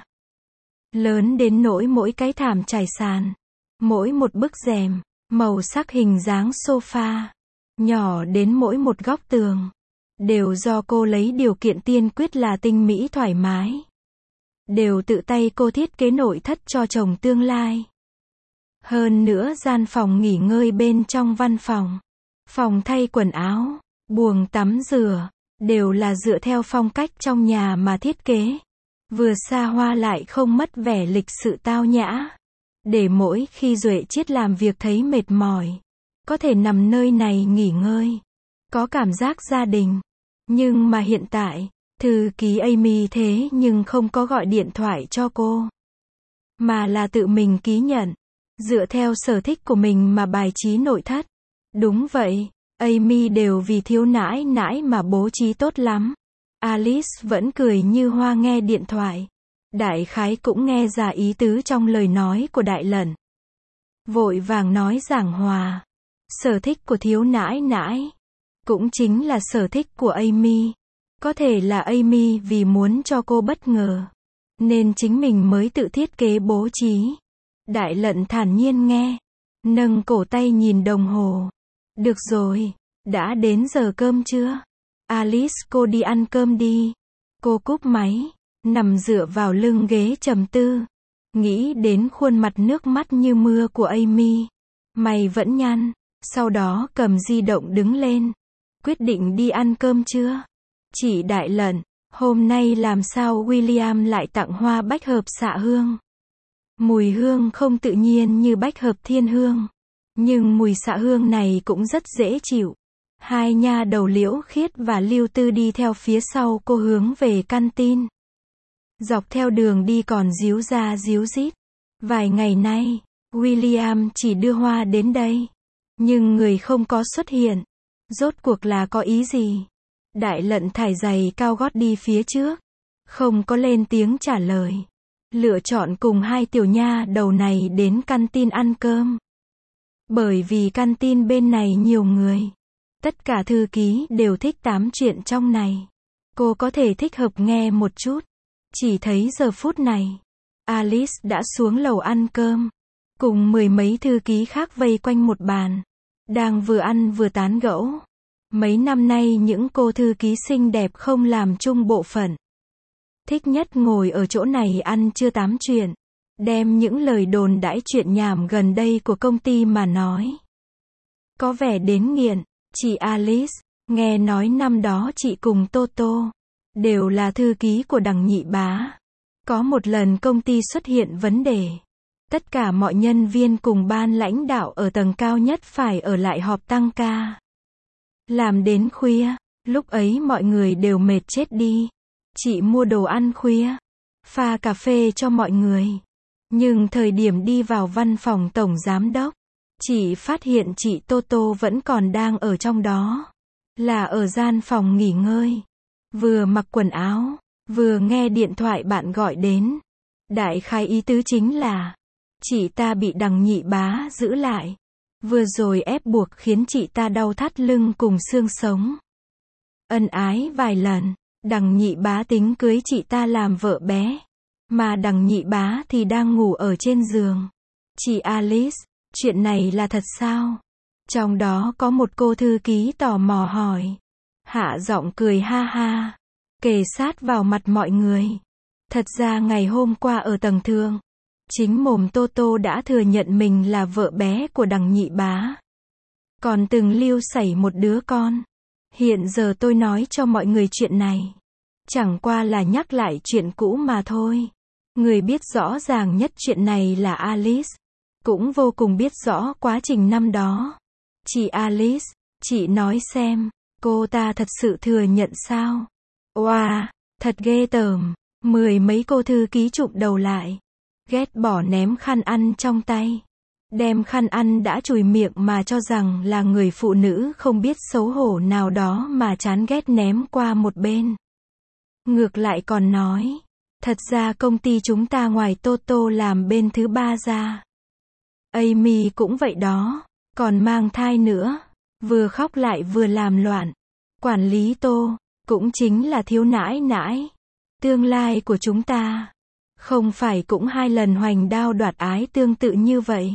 Lớn đến nỗi mỗi cái thảm trải sàn. Mỗi một bức rèm. Màu sắc hình dáng sofa. Nhỏ đến mỗi một góc tường. Đều do cô lấy điều kiện tiên quyết là tinh mỹ thoải mái. Đều tự tay cô thiết kế nội thất cho chồng tương lai. Hơn nữa gian phòng nghỉ ngơi bên trong văn phòng. Phòng thay quần áo, buồng tắm rửa, đều là dựa theo phong cách trong nhà mà thiết kế. Vừa xa hoa lại không mất vẻ lịch sự tao nhã. Để mỗi khi Duệ Chiết làm việc thấy mệt mỏi. Có thể nằm nơi này nghỉ ngơi. Có cảm giác gia đình. Nhưng mà hiện tại, thư ký Amy thế nhưng không có gọi điện thoại cho cô. Mà là tự mình ký nhận. Dựa theo sở thích của mình mà bài trí nội thất. Đúng vậy, Amy đều vì thiếu nãi nãi mà bố trí tốt lắm. Alice vẫn cười như hoa nghe điện thoại. Đại khái cũng nghe ra ý tứ trong lời nói của Đại Lận. Vội vàng nói giảng hòa. Sở thích của thiếu nãi nãi. Cũng chính là sở thích của Amy. Có thể là Amy vì muốn cho cô bất ngờ. Nên chính mình mới tự thiết kế bố trí. Đại Lận thản nhiên nghe. Nâng cổ tay nhìn đồng hồ. Được rồi, đã đến giờ cơm chưa? Alice cô đi ăn cơm đi. Cô cúp máy. nằm dựa vào lưng ghế trầm tư, nghĩ đến khuôn mặt nước mắt như mưa của Amy. Mày vẫn nhăn, sau đó cầm di động đứng lên. Quyết định đi ăn cơm chưa? Chị Đại Lận, hôm nay làm sao William lại tặng hoa bách hợp xạ hương? Mùi hương không tự nhiên như bách hợp thiên hương, nhưng mùi xạ hương này cũng rất dễ chịu. Hai nha đầu Liễu Khiết và Lưu Tư đi theo phía sau cô hướng về canteen. Dọc theo đường đi còn díu ra díu dít. Vài ngày nay, William chỉ đưa hoa đến đây, nhưng người không có xuất hiện. Rốt cuộc là có ý gì? Đại Lận thải giày cao gót đi phía trước, không có lên tiếng trả lời. Lựa chọn cùng hai tiểu nha đầu này đến canteen ăn cơm. Bởi vì canteen bên này nhiều người. Tất cả thư ký đều thích tám chuyện trong này. Cô có thể thích hợp nghe một chút. Chỉ thấy giờ phút này, Alice đã xuống lầu ăn cơm, cùng mười mấy thư ký khác vây quanh một bàn, đang vừa ăn vừa tán gẫu. Mấy năm nay những cô thư ký xinh đẹp không làm chung bộ phận. Thích nhất ngồi ở chỗ này ăn trưa tám chuyện, đem những lời đồn đãi chuyện nhảm gần đây của công ty mà nói. Có vẻ đến nghiện. Chị Alice, nghe nói năm đó chị cùng Toto đều là thư ký của Đằng Nhị Bá. Có một lần công ty xuất hiện vấn đề. Tất cả mọi nhân viên cùng ban lãnh đạo ở tầng cao nhất phải ở lại họp tăng ca. Làm đến khuya, lúc ấy mọi người đều mệt chết đi. Chị mua đồ ăn khuya, pha cà phê cho mọi người. Nhưng thời điểm đi vào văn phòng tổng giám đốc, chị phát hiện chị Toto vẫn còn đang ở trong đó. Là ở gian phòng nghỉ ngơi. Vừa mặc quần áo, vừa nghe điện thoại bạn gọi đến. Đại khái ý tứ chính là, chị ta bị Đằng Nhị Bá giữ lại. Vừa rồi ép buộc khiến chị ta đau thắt lưng cùng xương sống. Ân ái vài lần, Đằng Nhị Bá tính cưới chị ta làm vợ bé. Mà Đằng Nhị Bá thì đang ngủ ở trên giường. Chị Alice, chuyện này là thật sao? Trong đó có một cô thư ký tò mò hỏi. Hạ giọng cười ha ha, kề sát vào mặt mọi người. Thật ra ngày hôm qua ở tầng thượng, chính mồm Toto đã thừa nhận mình là vợ bé của Đằng Nhị Bá. Còn từng lưu sảy một đứa con. Hiện giờ tôi nói cho mọi người chuyện này. Chẳng qua là nhắc lại chuyện cũ mà thôi. Người biết rõ ràng nhất chuyện này là Alice. Cũng vô cùng biết rõ quá trình năm đó. Chị Alice, chị nói xem, cô ta thật sự thừa nhận sao? Oa, thật ghê tởm. Mười mấy cô thư ký chụp đầu lại. Ghét bỏ ném khăn ăn trong tay. Đem khăn ăn đã chùi miệng mà cho rằng là người phụ nữ không biết xấu hổ nào đó mà chán ghét ném qua một bên. Ngược lại còn nói, thật ra công ty chúng ta ngoài Toto làm bên thứ ba ra. Amy cũng vậy đó, còn mang thai nữa, vừa khóc lại vừa làm loạn. Quản lý Tô, cũng chính là thiếu nãi nãi. Tương lai của chúng ta, không phải cũng hai lần hoành đao đoạt ái tương tự như vậy.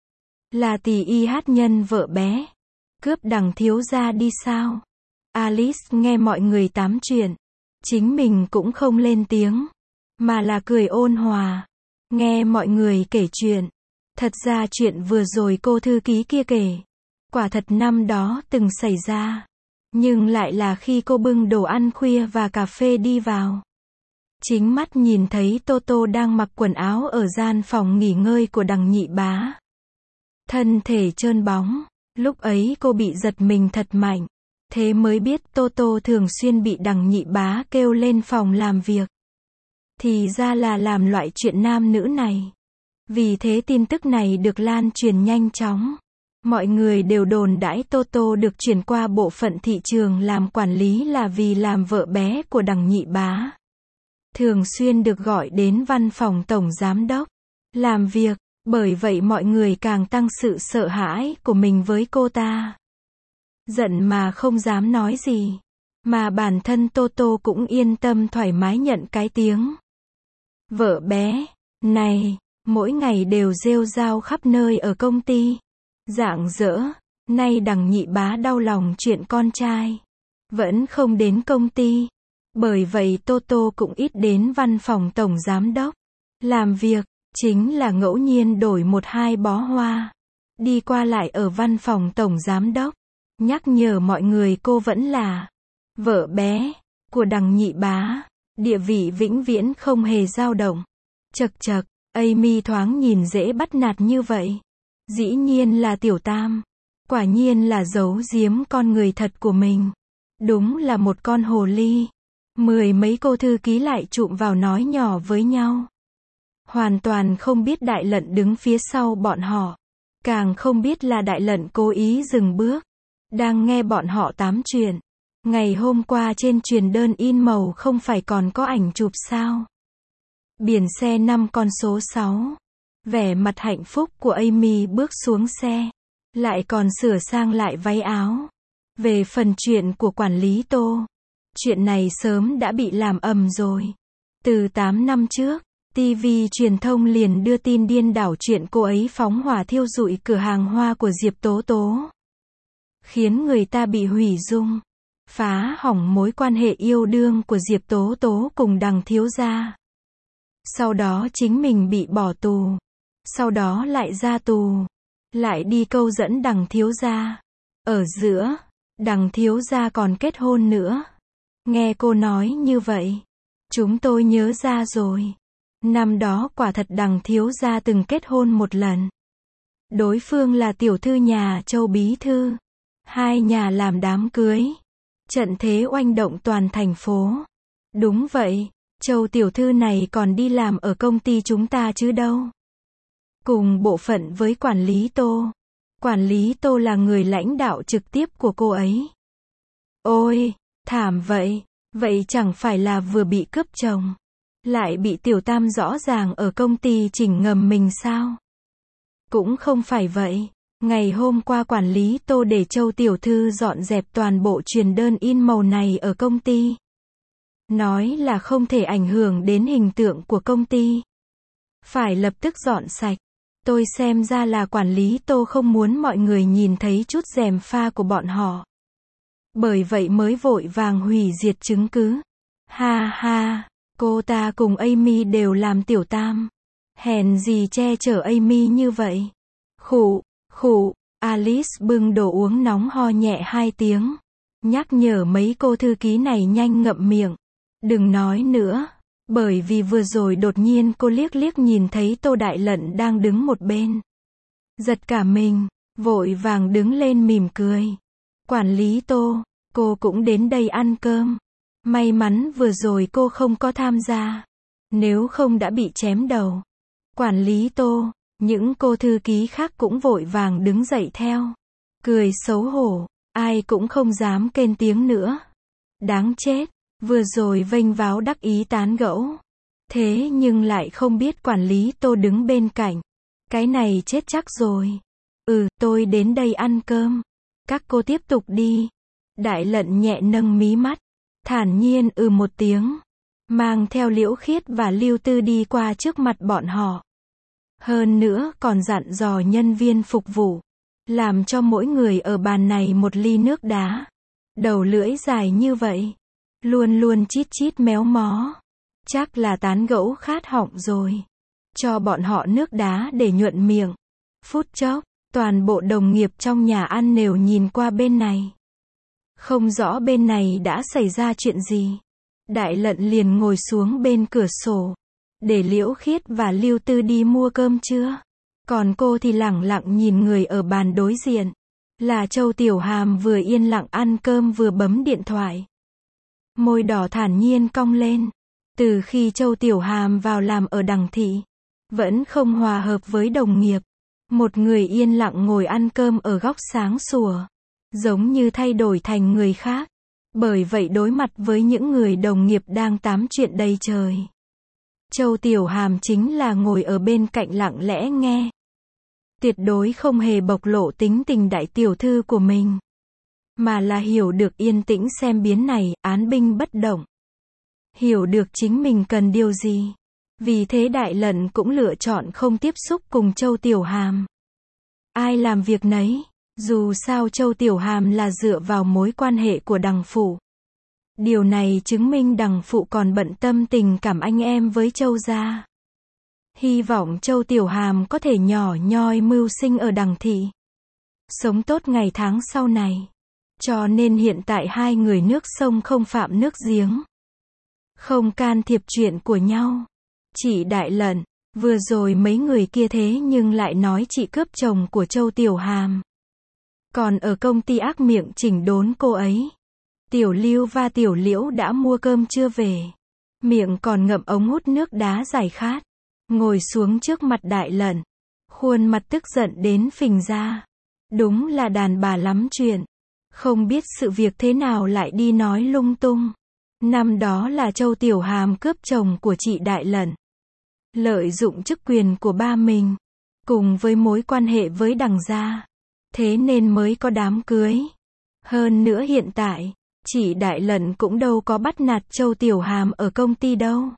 Là tỷ y hát nhân vợ bé, cướp Đằng thiếu gia đi sao? Alice nghe mọi người tám chuyện, chính mình cũng không lên tiếng, mà là cười ôn hòa, nghe mọi người kể chuyện. Thật ra chuyện vừa rồi cô thư ký kia kể, quả thật năm đó từng xảy ra, nhưng lại là khi cô bưng đồ ăn khuya và cà phê đi vào. Chính mắt nhìn thấy Toto đang mặc quần áo ở gian phòng nghỉ ngơi của Đằng Nhị Bá. Thân thể trơn bóng, lúc ấy cô bị giật mình thật mạnh. Thế mới biết Toto thường xuyên bị Đằng Nhị Bá kêu lên phòng làm việc. Thì ra là làm loại chuyện nam nữ này. Vì thế tin tức này được lan truyền nhanh chóng. Mọi người đều đồn đãi Toto được chuyển qua bộ phận thị trường làm quản lý là vì làm vợ bé của Đằng Nhị Bá. Thường xuyên được gọi đến văn phòng tổng giám đốc làm việc, bởi vậy mọi người càng tăng sự sợ hãi của mình với cô ta. Giận mà không dám nói gì, mà bản thân Toto cũng yên tâm thoải mái nhận cái tiếng vợ bé này, mỗi ngày đều rêu rao khắp nơi ở công ty. Rạng rỡ, nay Đằng Nhị Bá đau lòng chuyện con trai, vẫn không đến công ty. Bởi vậy Toto cũng ít đến văn phòng tổng giám đốc làm việc, chính là ngẫu nhiên đổi một hai bó hoa, đi qua lại ở văn phòng tổng giám đốc, nhắc nhở mọi người cô vẫn là vợ bé của Đằng nhị bá, địa vị vĩnh viễn không hề dao động. Chậc chậc, Amy thoáng nhìn dễ bắt nạt như vậy. Dĩ nhiên là tiểu tam, quả nhiên là giấu giếm con người thật của mình. Đúng là một con hồ ly. Mười mấy cô thư ký lại chụm vào nói nhỏ với nhau. Hoàn toàn không biết Đại Lận đứng phía sau bọn họ. Càng không biết là Đại Lận cố ý dừng bước. Đang nghe bọn họ tám chuyện. Ngày hôm qua trên truyền đơn in màu không phải còn có ảnh chụp sao? Biển xe 5 con số 6. Vẻ mặt hạnh phúc của Amy bước xuống xe. Lại còn sửa sang lại váy áo. Về phần chuyện của quản lý Tô. Chuyện này sớm đã bị làm ầm rồi. Từ 8 năm trước, TV truyền thông liền đưa tin điên đảo chuyện cô ấy phóng hỏa thiêu rụi cửa hàng hoa của Diệp Tố Tố. Khiến người ta bị hủy dung. Phá hỏng mối quan hệ yêu đương của Diệp Tố Tố cùng Đằng thiếu gia. Sau đó chính mình bị bỏ tù. Sau đó lại ra tù. Lại đi câu dẫn Đằng thiếu gia. Ở giữa, Đằng thiếu gia còn kết hôn nữa. Nghe cô nói như vậy, chúng tôi nhớ ra rồi. Năm đó quả thật Đằng thiếu gia từng kết hôn một lần. Đối phương là tiểu thư nhà Châu bí thư. Hai nhà làm đám cưới. Trận thế oanh động toàn thành phố. Đúng vậy, Châu tiểu thư này còn đi làm ở công ty chúng ta chứ đâu. Cùng bộ phận với quản lý Tô. Quản lý Tô là người lãnh đạo trực tiếp của cô ấy. Ôi, thảm vậy. Vậy chẳng phải là vừa bị cướp chồng, lại bị tiểu tam rõ ràng ở công ty chỉnh ngầm mình sao? Cũng không phải vậy. Ngày hôm qua quản lý Tô để Châu tiểu thư dọn dẹp toàn bộ truyền đơn in màu này ở công ty. Nói là không thể ảnh hưởng đến hình tượng của công ty. Phải lập tức dọn sạch. Tôi xem ra là quản lý Tô không muốn mọi người nhìn thấy chút gièm pha của bọn họ. Bởi vậy mới vội vàng hủy diệt chứng cứ. Ha ha, cô ta cùng Amy đều làm tiểu tam. Hèn gì che chở Amy như vậy. Khụ, khụ, Alice bưng đồ uống nóng ho nhẹ 2 tiếng. Nhắc nhở mấy cô thư ký này nhanh ngậm miệng. Đừng nói nữa. Bởi vì vừa rồi đột nhiên cô liếc liếc nhìn thấy Tô Đại Lận đang đứng một bên. Giật cả mình, vội vàng đứng lên mỉm cười. Quản lý Tô, cô cũng đến đây ăn cơm. May mắn vừa rồi cô không có tham gia. Nếu không đã bị chém đầu. Quản lý Tô, những cô thư ký khác cũng vội vàng đứng dậy theo. Cười xấu hổ, ai cũng không dám kêu tiếng nữa. Đáng chết, vừa rồi vênh váo đắc ý tán gẫu. Thế nhưng lại không biết quản lý Tô đứng bên cạnh. Cái này chết chắc rồi. Tôi đến đây ăn cơm. Các cô tiếp tục đi. Đại Lận nhẹ nâng mí mắt. Thản nhiên một tiếng. Mang theo Liễu Khiết và Lưu Tư đi qua trước mặt bọn họ. Hơn nữa còn dặn dò nhân viên phục vụ. Làm cho mỗi người ở bàn này một ly nước đá. Đầu lưỡi dài như vậy. Luôn luôn chít chít méo mó. Chắc là tán gẫu khát họng rồi. Cho bọn họ nước đá để nhuận miệng. Phút chốc, toàn bộ đồng nghiệp trong nhà ăn đều nhìn qua bên này. Không rõ bên này đã xảy ra chuyện gì. Đại Lận liền ngồi xuống bên cửa sổ. Để Liễu Khiết và Lưu Tư đi mua cơm trưa. Còn cô thì lẳng lặng nhìn người ở bàn đối diện. Là Châu Tiểu Hàm vừa yên lặng ăn cơm vừa bấm điện thoại. Môi đỏ thản nhiên cong lên. Từ khi Châu Tiểu Hàm vào làm ở Đằng thị, vẫn không hòa hợp với đồng nghiệp. Một người yên lặng ngồi ăn cơm ở góc sáng sủa. Giống như thay đổi thành người khác. Bởi vậy đối mặt với những người đồng nghiệp đang tám chuyện đầy trời. Châu Tiểu Hàm chính là ngồi ở bên cạnh lặng lẽ nghe. Tuyệt đối không hề bộc lộ tính tình đại tiểu thư của mình. Mà là hiểu được yên tĩnh xem biến này, án binh bất động. Hiểu được chính mình cần điều gì. Vì thế Đại Lận cũng lựa chọn không tiếp xúc cùng Châu Tiểu Hàm. Ai làm việc nấy. Dù sao Châu Tiểu Hàm là dựa vào mối quan hệ của Đằng phủ. Điều này chứng minh đằng phụ còn bận tâm tình cảm anh em với Châu gia. Hy vọng Châu Tiểu Hàm có thể nhỏ nhoi mưu sinh ở đằng thị. Sống tốt ngày tháng sau này. Cho nên hiện tại hai người nước sông không phạm nước giếng. Không can thiệp chuyện của nhau. Chị Đại Lận, vừa rồi mấy người kia thế nhưng lại nói chị cướp chồng của Châu Tiểu Hàm. Còn ở công ty ác miệng chỉnh đốn cô ấy. Tiểu Lưu và Tiểu Liễu đã mua cơm trưa về. Miệng còn ngậm ống hút nước đá giải khát. Ngồi xuống trước mặt Đại Lận. Khuôn mặt tức giận đến phình ra. Đúng là đàn bà lắm chuyện. Không biết sự việc thế nào lại đi nói lung tung. Năm đó là Châu Tiểu Hàm cướp chồng của chị Đại Lận. Lợi dụng chức quyền của ba mình. Cùng với mối quan hệ với đằng gia. Thế nên mới có đám cưới. Hơn nữa hiện tại, chị Đại Lận cũng đâu có bắt nạt Châu Tiểu Hàm ở công ty đâu.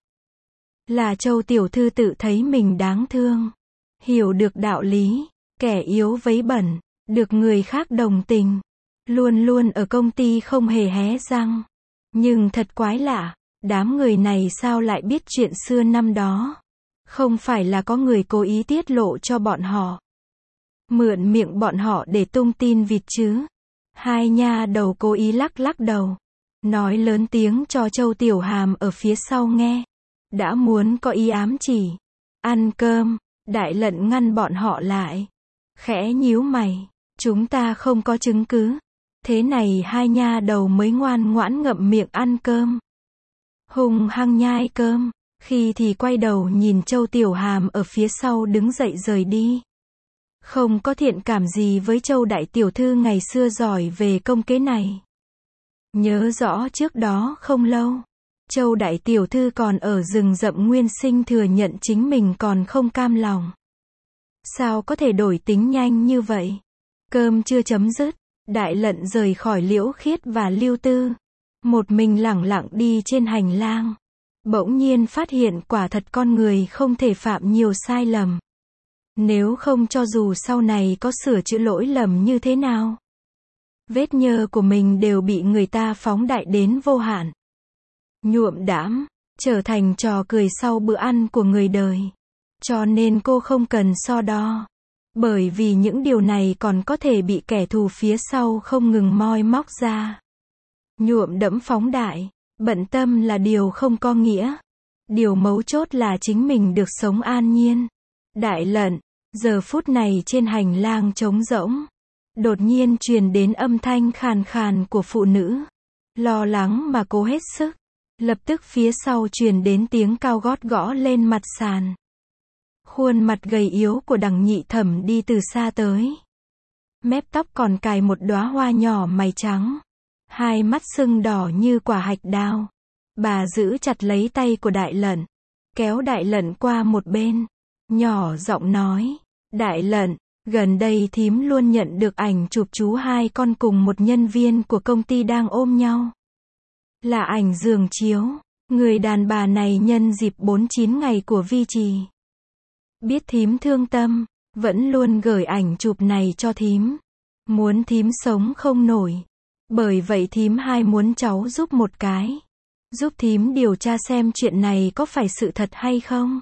Là Châu Tiểu Thư tự thấy mình đáng thương. Hiểu được đạo lý, kẻ yếu vấy bẩn, được người khác đồng tình. Luôn luôn ở công ty không hề hé răng. Nhưng thật quái lạ, đám người này sao lại biết chuyện xưa năm đó. Không phải là có người cố ý tiết lộ cho bọn họ. Mượn miệng bọn họ để tung tin vịt chứ. Hai nha đầu cố ý lắc lắc đầu. Nói lớn tiếng cho Châu Tiểu Hàm ở phía sau nghe. Đã muốn có ý ám chỉ. Ăn cơm, Đại Lận ngăn bọn họ lại. Khẽ nhíu mày. Chúng ta không có chứng cứ. Thế này hai nha đầu mới ngoan ngoãn ngậm miệng ăn cơm. Hùng hăng nhai cơm. Khi thì quay đầu nhìn Châu Tiểu Hàm ở phía sau đứng dậy rời đi. Không có thiện cảm gì với Châu Đại Tiểu Thư ngày xưa giỏi về công kế này. Nhớ rõ trước đó không lâu. Châu Đại Tiểu Thư còn ở rừng rậm Nguyên Sinh thừa nhận chính mình còn không cam lòng. Sao có thể đổi tính nhanh như vậy? Cơm chưa chấm dứt. Đại Lận rời khỏi Liễu Khiết và Lưu Tư. Một mình lẳng lặng đi trên hành lang. Bỗng nhiên phát hiện quả thật con người không thể phạm nhiều sai lầm. Nếu không cho dù sau này có sửa chữa lỗi lầm như thế nào. Vết nhơ của mình đều bị người ta phóng đại đến vô hạn. Nhuộm đãm, trở thành trò cười sau bữa ăn của người đời. Cho nên cô không cần so đo. Bởi vì những điều này còn có thể bị kẻ thù phía sau không ngừng moi móc ra. Nhuộm đẫm phóng đại, bận tâm là điều không có nghĩa. Điều mấu chốt là chính mình được sống an nhiên. Đại Lận, giờ phút này trên hành lang trống rỗng. Đột nhiên truyền đến âm thanh khàn khàn của phụ nữ. Lo lắng mà cố hết sức. Lập tức phía sau truyền đến tiếng cao gót gõ lên mặt sàn. Khuôn mặt gầy yếu của Đằng Nhị Thẩm đi từ xa tới. Mép tóc còn cài một đóa hoa nhỏ mày trắng. Hai mắt sưng đỏ như quả hạch đao. Bà giữ chặt lấy tay của Đại Lận. Kéo Đại Lận qua một bên. Nhỏ giọng nói. Đại Lận, gần đây thím luôn nhận được ảnh chụp chú hai con cùng một nhân viên của công ty đang ôm nhau. Là ảnh giường chiếu. Người đàn bà này nhân dịp 49 ngày của Vi Trì. Biết thím thương tâm, vẫn luôn gửi ảnh chụp này cho thím. Muốn thím sống không nổi. Bởi vậy thím hai muốn cháu giúp một cái. Giúp thím điều tra xem chuyện này có phải sự thật hay không.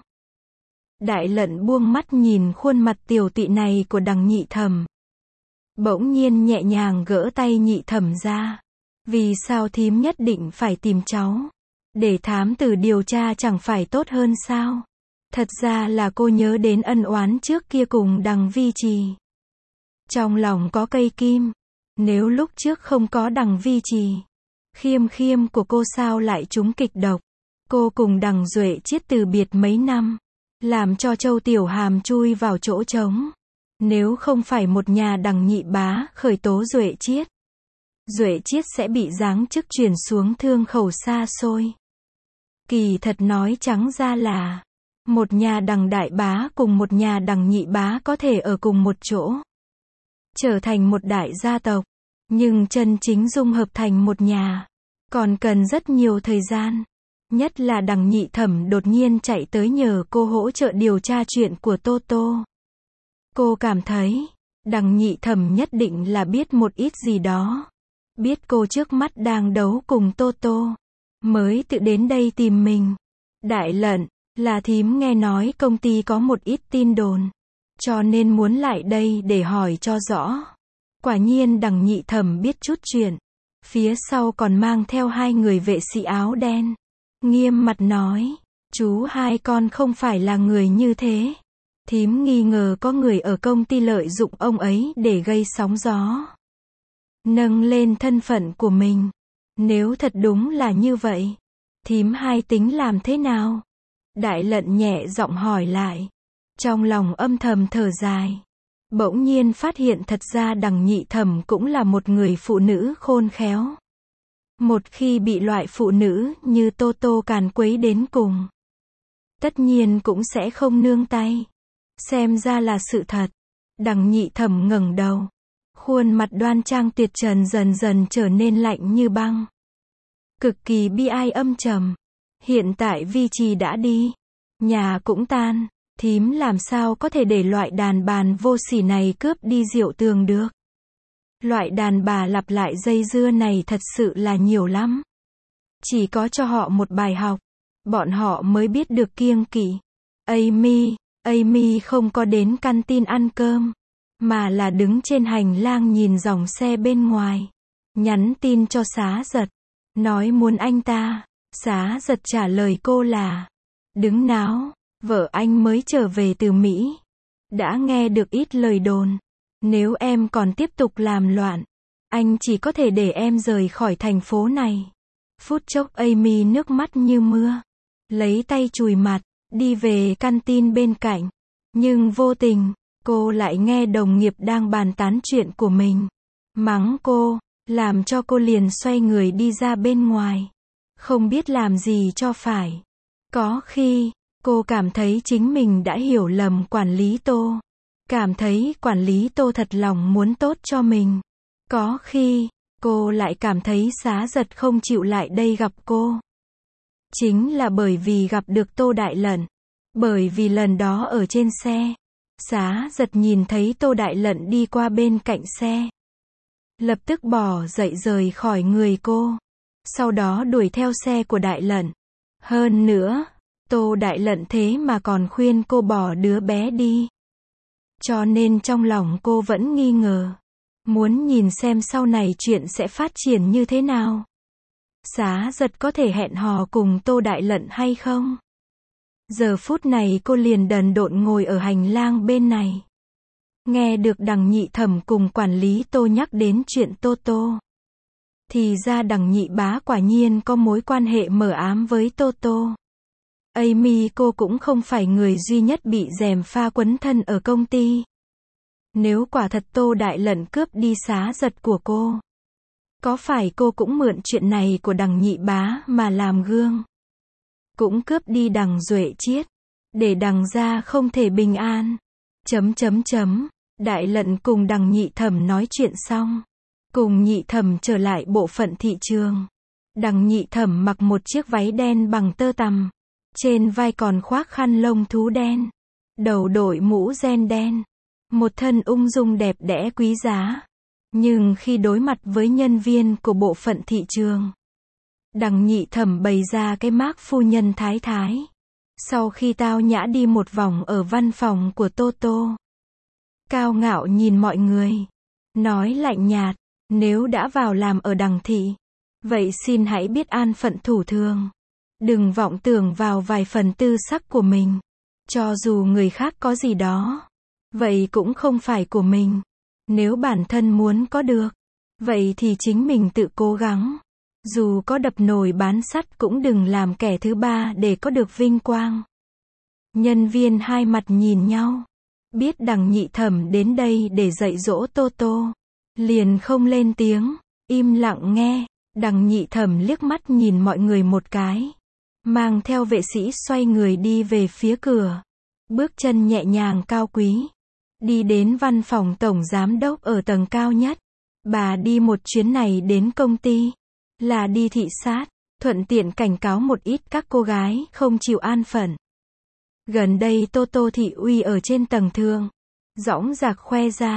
Đại Lận buông mắt nhìn khuôn mặt tiểu tụy này của Đằng Nhị Thẩm. Bỗng nhiên nhẹ nhàng gỡ tay Nhị Thẩm ra. Vì sao thím nhất định phải tìm cháu? Để thám tử điều tra chẳng phải tốt hơn sao? Thật ra là cô nhớ đến ân oán trước kia cùng Đằng Vi Trì. Trong lòng có cây kim. Nếu lúc trước không có Đằng Vi Trì, khiêm khiêm của cô sao lại trúng kịch độc. Cô cùng Đằng Duệ Chiết từ biệt mấy năm. Làm cho Châu Tiểu Hàm chui vào chỗ trống. Nếu không phải một nhà Đằng Nhị bá khởi tố Duệ Chiết, Duệ Chiết sẽ bị giáng chức chuyển xuống Thương Khẩu xa xôi. Kỳ thật nói trắng ra là một nhà Đằng đại bá cùng một nhà Đằng nhị bá có thể ở cùng một chỗ, trở thành một đại gia tộc, nhưng chân chính dung hợp thành một nhà còn cần rất nhiều thời gian. Nhất là Đằng Nhị Thẩm đột nhiên chạy tới nhờ cô hỗ trợ điều tra chuyện của Tô Tô. Cô cảm thấy Đằng Nhị Thẩm nhất định là biết một ít gì đó. Biết cô trước mắt đang đấu cùng Toto, mới tự đến đây tìm mình. Đại Lận, là thím nghe nói công ty có một ít tin đồn, cho nên muốn lại đây để hỏi cho rõ. Quả nhiên Đằng Nhị Thẩm biết chút chuyện. Phía sau còn mang theo 2 người vệ sĩ áo đen. Nghiêm mặt nói, chú hai con không phải là người như thế. Thím nghi ngờ có người ở công ty lợi dụng ông ấy để gây sóng gió, nâng lên thân phận của mình. Nếu thật đúng là như vậy, thím hai tính làm thế nào? Đại Lận nhẹ giọng hỏi lại. Trong lòng âm thầm thở dài. Bỗng nhiên phát hiện thật ra Đằng Nhị Thẩm cũng là một người phụ nữ khôn khéo. Một khi bị loại phụ nữ như Toto càn quấy đến cùng, tất nhiên cũng sẽ không nương tay. Xem ra là sự thật. Đằng Nhị Thẩm ngẩng đầu. Khuôn mặt đoan trang tuyệt trần dần dần trở nên lạnh như băng. Cực kỳ bi ai âm trầm. Hiện tại Vi Trì đã đi, nhà cũng tan, thím làm sao có thể để loại đàn bàn vô sỉ này cướp đi Diệu Tường được. Loại đàn bà lặp lại dây dưa này thật sự là nhiều lắm. Chỉ có cho họ một bài học, bọn họ mới biết được kiêng kỵ. Amy không có đến canteen ăn cơm, mà là đứng trên hành lang nhìn dòng xe bên ngoài. Nhắn tin cho Xá Giật, nói muốn anh ta. Xá Giật trả lời cô là, đứng náo, vợ anh mới trở về từ Mỹ. Đã nghe được ít lời đồn. Nếu em còn tiếp tục làm loạn, anh chỉ có thể để em rời khỏi thành phố này. Phút chốc Amy nước mắt như mưa, lấy tay chùi mặt, đi về canteen bên cạnh. Nhưng vô tình, cô lại nghe đồng nghiệp đang bàn tán chuyện của mình. Mắng cô, làm cho cô liền xoay người đi ra bên ngoài. Không biết làm gì cho phải. Có khi, cô cảm thấy chính mình đã hiểu lầm quản lý Tô. Cảm thấy quản lý Tô thật lòng muốn tốt cho mình. Có khi, cô lại cảm thấy Xá Giật không chịu lại đây gặp cô. Chính là bởi vì gặp được Tô Đại Lận. Bởi vì lần đó ở trên xe, Xá Giật nhìn thấy Tô Đại Lận đi qua bên cạnh xe. Lập tức bỏ dậy rời khỏi người cô. Sau đó đuổi theo xe của Đại Lận. Hơn nữa, Tô Đại Lận thế mà còn khuyên cô bỏ đứa bé đi. Cho nên trong lòng cô vẫn nghi ngờ. Muốn nhìn xem sau này chuyện sẽ phát triển như thế nào. Xá Giật có thể hẹn hò cùng Tô Đại Lận hay không? Giờ phút này cô liền đần độn ngồi ở hành lang bên này. Nghe được Đằng Nhị Thẩm cùng quản lý Tô nhắc đến chuyện Toto. Thì ra Đằng Nhị bá quả nhiên có mối quan hệ mờ ám với Toto. Amy cô cũng không phải người duy nhất bị gièm pha quấn thân ở công ty. Nếu quả thật Tô Đại Lận cướp đi Xá Giật của cô, có phải cô cũng mượn chuyện này của Đằng Nhị bá mà làm gương? Cũng cướp đi Đằng Duệ Chiết, để Đằng gia không thể bình an. Đại Lận cùng Đằng Nhị Thẩm nói chuyện xong, cùng Nhị Thẩm trở lại bộ phận thị trường. Đằng Nhị Thẩm mặc một chiếc váy đen bằng tơ tằm, trên vai còn khoác khăn lông thú đen, đầu đội mũ ren đen, một thân ung dung đẹp đẽ quý giá. Nhưng khi đối mặt với nhân viên của bộ phận thị trường, Đằng Nhị Thẩm bày ra cái mác phu nhân thái thái. Sau khi tao nhã đi một vòng ở văn phòng của Toto, cao ngạo nhìn mọi người, nói lạnh nhạt, nếu đã vào làm ở Đằng thị, vậy xin hãy biết an phận thủ thường. Đừng vọng tưởng vào vài phần tư sắc của mình. Cho dù người khác có gì đó, vậy cũng không phải của mình. Nếu bản thân muốn có được, vậy thì chính mình tự cố gắng. Dù có đập nồi bán sắt cũng đừng làm kẻ thứ ba để có được vinh quang. Nhân viên hai mặt nhìn nhau. Biết Đằng Nhị Thẩm đến đây để dạy dỗ Toto, liền không lên tiếng, im lặng nghe. Đằng Nhị Thẩm liếc mắt nhìn mọi người một cái, mang theo vệ sĩ xoay người đi về phía cửa. Bước chân nhẹ nhàng cao quý, đi đến văn phòng tổng giám đốc ở tầng cao nhất. Bà đi một chuyến này đến công ty, là đi thị sát, thuận tiện cảnh cáo một ít các cô gái không chịu an phận. Gần đây Toto Thị Uy ở trên tầng thượng, dõng dạc khoe ra,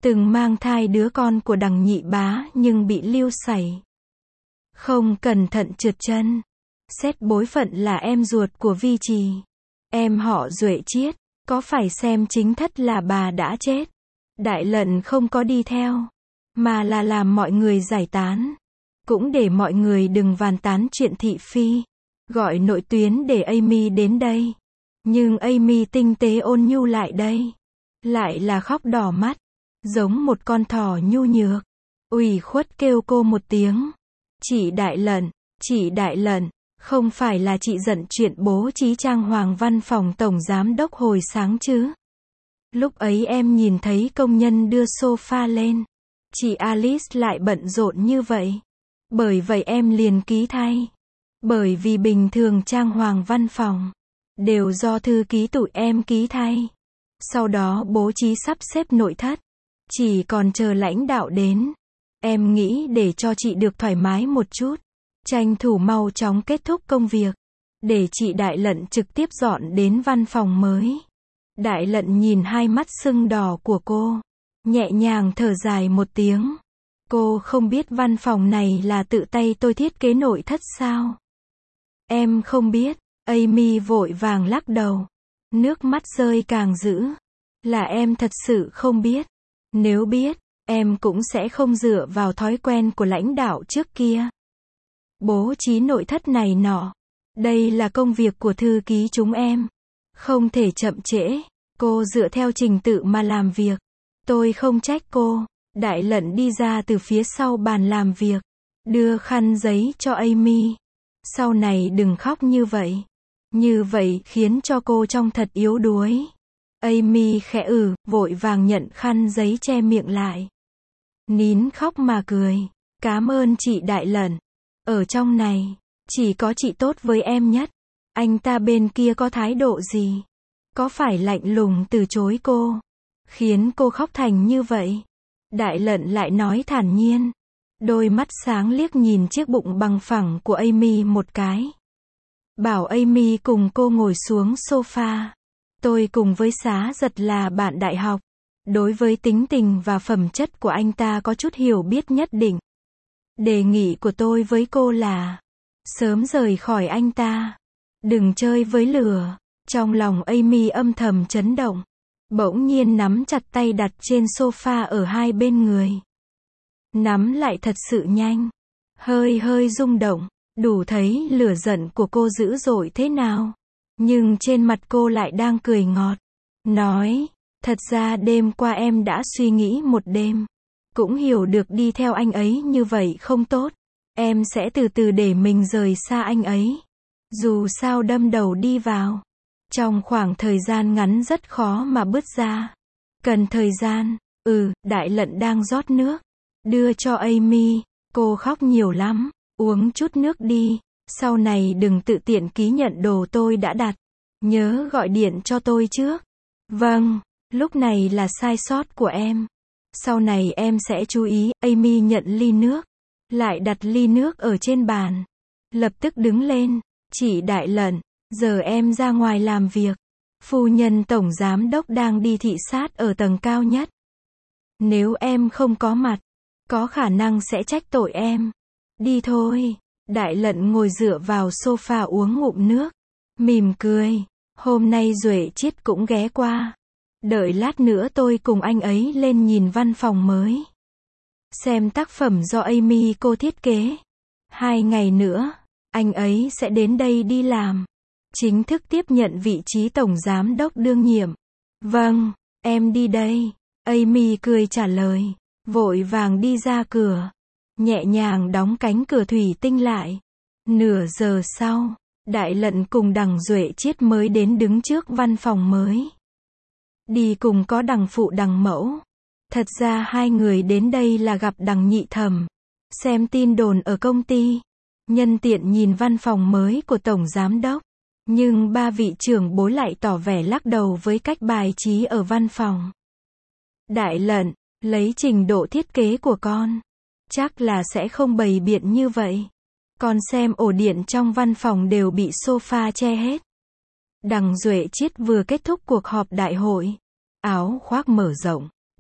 từng mang thai đứa con của Đằng nhị bá nhưng bị lưu sảy. Không cẩn thận trượt chân. Xét bối phận là em ruột của Vi Trì. Em họ Duệ Chiết, có phải xem chính thất là bà đã chết. Đại Lận không có đi theo, mà là làm mọi người giải tán. Cũng để mọi người đừng bàn tán chuyện thị phi. Gọi nội tuyến để Amy đến đây. Nhưng Amy tinh tế ôn nhu lại đây. Lại là khóc đỏ mắt. Giống một con thỏ nhu nhược. Ủy khuất kêu cô một tiếng. Chị Đại Lận, không phải là chị giận chuyện bố trí trang hoàng văn phòng tổng giám đốc hồi sáng chứ? Lúc ấy em nhìn thấy công nhân đưa sofa lên. Chị Alice lại bận rộn như vậy. Bởi vậy em liền ký thay. Bởi vì bình thường trang hoàng văn phòng đều do thư ký tụi em ký thay. Sau đó bố trí sắp xếp nội thất. Chỉ còn chờ lãnh đạo đến. Em nghĩ để cho chị được thoải mái một chút. Tranh thủ mau chóng kết thúc công việc. Để chị Đại Lận trực tiếp dọn đến văn phòng mới. Đại Lận nhìn hai mắt sưng đỏ của cô. Nhẹ nhàng thở dài một tiếng. Cô không biết văn phòng này là tự tay tôi thiết kế nội thất sao? Em không biết. Amy vội vàng lắc đầu. Nước mắt rơi càng dữ. Là em thật sự không biết. Nếu biết, em cũng sẽ không dựa vào thói quen của lãnh đạo trước kia. Bố trí nội thất này nọ. Đây là công việc của thư ký chúng em. Không thể chậm trễ. Cô dựa theo trình tự mà làm việc. Tôi không trách cô. Đại Lận đi ra từ phía sau bàn làm việc. Đưa khăn giấy cho Amy. Sau này đừng khóc như vậy. Như vậy khiến cho cô trông thật yếu đuối. Amy khẽ vội vàng nhận khăn giấy che miệng lại. Nín khóc mà cười. Cảm ơn chị Đại Lận. Ở trong này, chỉ có chị tốt với em nhất. Anh ta bên kia có thái độ gì? Có phải lạnh lùng từ chối cô? Khiến cô khóc thành như vậy? Đại Lận lại nói thản nhiên. Đôi mắt sáng liếc nhìn chiếc bụng bằng phẳng của Amy một cái. Bảo Amy cùng cô ngồi xuống sofa. Tôi cùng với Xá Giật là bạn đại học. Đối với tính tình và phẩm chất của anh ta có chút hiểu biết nhất định. Đề nghị của tôi với cô là sớm rời khỏi anh ta. Đừng chơi với lửa. Trong lòng Amy âm thầm chấn động. Bỗng nhiên nắm chặt tay đặt trên sofa ở hai bên người. Nắm lại thật sự nhanh. Hơi rung động. Đủ thấy lửa giận của cô dữ dội thế nào. Nhưng trên mặt cô lại đang cười ngọt. Nói, thật ra đêm qua em đã suy nghĩ một đêm. Cũng hiểu được đi theo anh ấy như vậy không tốt. Em sẽ từ từ để mình rời xa anh ấy. Dù sao đâm đầu đi vào. Trong khoảng thời gian ngắn rất khó mà bứt ra. Cần thời gian. Đại Lận đang rót nước. Đưa cho Amy. Cô khóc nhiều lắm. Uống chút nước đi. Sau này đừng tự tiện ký nhận đồ tôi đã đặt. Nhớ gọi điện cho tôi trước. Vâng, lúc này là sai sót của em. Sau này em sẽ chú ý. Amy nhận ly nước. Lại đặt ly nước ở trên bàn. Lập tức đứng lên. Chị Đại Lận, giờ em ra ngoài làm việc. Phu nhân tổng giám đốc đang đi thị sát ở tầng cao nhất. Nếu em không có mặt, có khả năng sẽ trách tội em. Đi thôi. Đại Lận ngồi dựa vào sofa uống ngụm nước. Mỉm cười. Hôm nay Duệ Chiết cũng ghé qua. Đợi lát nữa tôi cùng anh ấy lên nhìn văn phòng mới. Xem tác phẩm do Amy cô thiết kế. 2 ngày nữa, anh ấy sẽ đến đây đi làm. Chính thức tiếp nhận vị trí tổng giám đốc đương nhiệm. Vâng, em đi đây. Amy cười trả lời. Vội vàng đi ra cửa. Nhẹ nhàng đóng cánh cửa thủy tinh lại. Nửa giờ sau, Đại Lận cùng Đằng Duệ Chiết mới đến đứng trước văn phòng mới. Đi cùng có Đằng phụ Đằng mẫu. Thật ra hai người đến đây là gặp Đằng nhị thẩm. Xem tin đồn ở công ty. Nhân tiện nhìn văn phòng mới của tổng giám đốc. Nhưng ba vị trưởng bối lại tỏ vẻ lắc đầu với cách bài trí ở văn phòng. Đại Lận, lấy trình độ thiết kế của con. Chắc là sẽ không bày biện như vậy. Con xem ổ điện trong văn phòng đều bị sofa che hết. Đằng Duệ Chiết vừa kết thúc cuộc họp đại hội. Áo khoác mở rộng,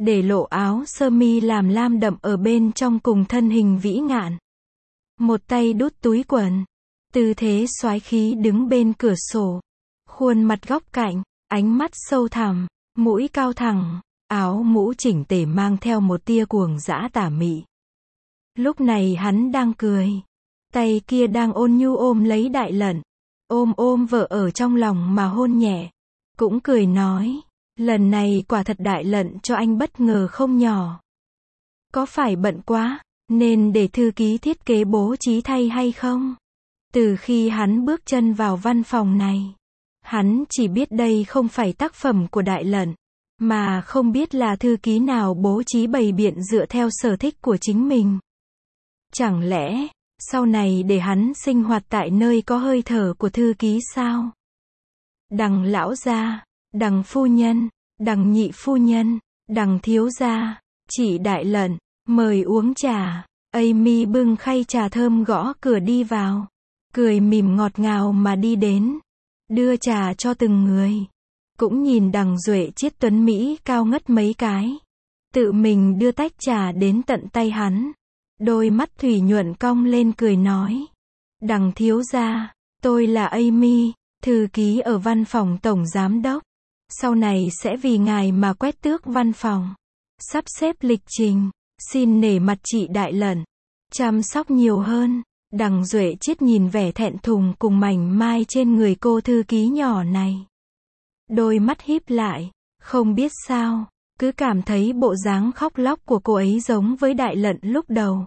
để lộ áo sơ mi làm lam đậm ở bên trong cùng thân hình vĩ ngạn. Một tay đút túi quần, tư thế soái khí đứng bên cửa sổ, khuôn mặt góc cạnh, ánh mắt sâu thẳm, mũi cao thẳng, áo mũ chỉnh tề mang theo một tia cuồng dã tà mị. Lúc này hắn đang cười, tay kia đang ôn nhu ôm lấy Đại Lận, ôm vợ ở trong lòng mà hôn nhẹ, cũng cười nói, lần này quả thật Đại Lận cho anh bất ngờ không nhỏ. Có phải bận quá, nên để thư ký thiết kế bố trí thay hay không? Từ khi hắn bước chân vào văn phòng này, hắn chỉ biết đây không phải tác phẩm của Đại Lận, mà không biết là thư ký nào bố trí bày biện dựa theo sở thích của chính mình. Chẳng lẽ, sau này để hắn sinh hoạt tại nơi có hơi thở của thư ký sao? Đằng lão gia, đằng phu nhân, đằng nhị phu nhân, đằng thiếu gia, chị Đại Lận, mời uống trà. Amy bưng khay trà thơm gõ cửa đi vào, cười mỉm ngọt ngào mà đi đến, đưa trà cho từng người. Cũng nhìn đằng Duệ Chiết tuấn Mỹ cao ngất mấy cái, tự mình đưa tách trà đến tận tay hắn. Đôi mắt thủy nhuận cong lên cười nói, đằng thiếu gia, tôi là Amy, thư ký ở văn phòng tổng giám đốc. Sau này sẽ vì ngài mà quét tước văn phòng, sắp xếp lịch trình, xin nể mặt chị Đại Lận, chăm sóc nhiều hơn. Đằng Duệ Chiết nhìn vẻ thẹn thùng cùng mảnh mai trên người cô thư ký nhỏ này. Đôi mắt híp lại, không biết sao, cứ cảm thấy bộ dáng khóc lóc của cô ấy giống với Đại Lận lúc đầu.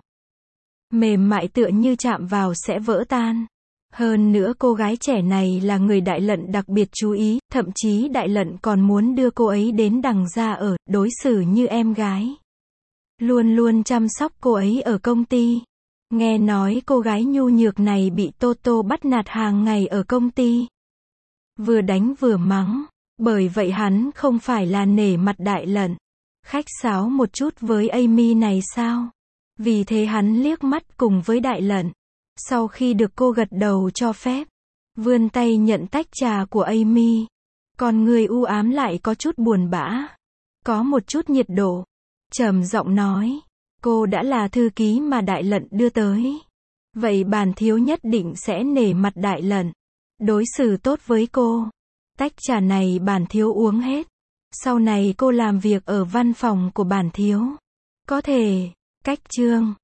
Mềm mại tựa như chạm vào sẽ vỡ tan. Hơn nữa cô gái trẻ này là người Đại Lận đặc biệt chú ý, thậm chí Đại Lận còn muốn đưa cô ấy đến đằng gia ở, đối xử như em gái. Luôn luôn chăm sóc cô ấy ở công ty. Nghe nói cô gái nhu nhược này bị Toto bắt nạt hàng ngày ở công ty. Vừa đánh vừa mắng. Bởi vậy hắn không phải là nể mặt Đại Lận, khách sáo một chút với Amy này sao? Vì thế hắn liếc mắt cùng với Đại Lận. Sau khi được cô gật đầu cho phép, vươn tay nhận tách trà của Amy. Còn người u ám lại có chút buồn bã, có một chút nhiệt độ. Trầm giọng nói, cô đã là thư ký mà Đại Lận đưa tới. Vậy bản thiếu nhất định sẽ nể mặt Đại Lận, đối xử tốt với cô. Tách trà này bản thiếu uống hết. Sau này cô làm việc ở văn phòng của bản thiếu. Có thể, cách chương.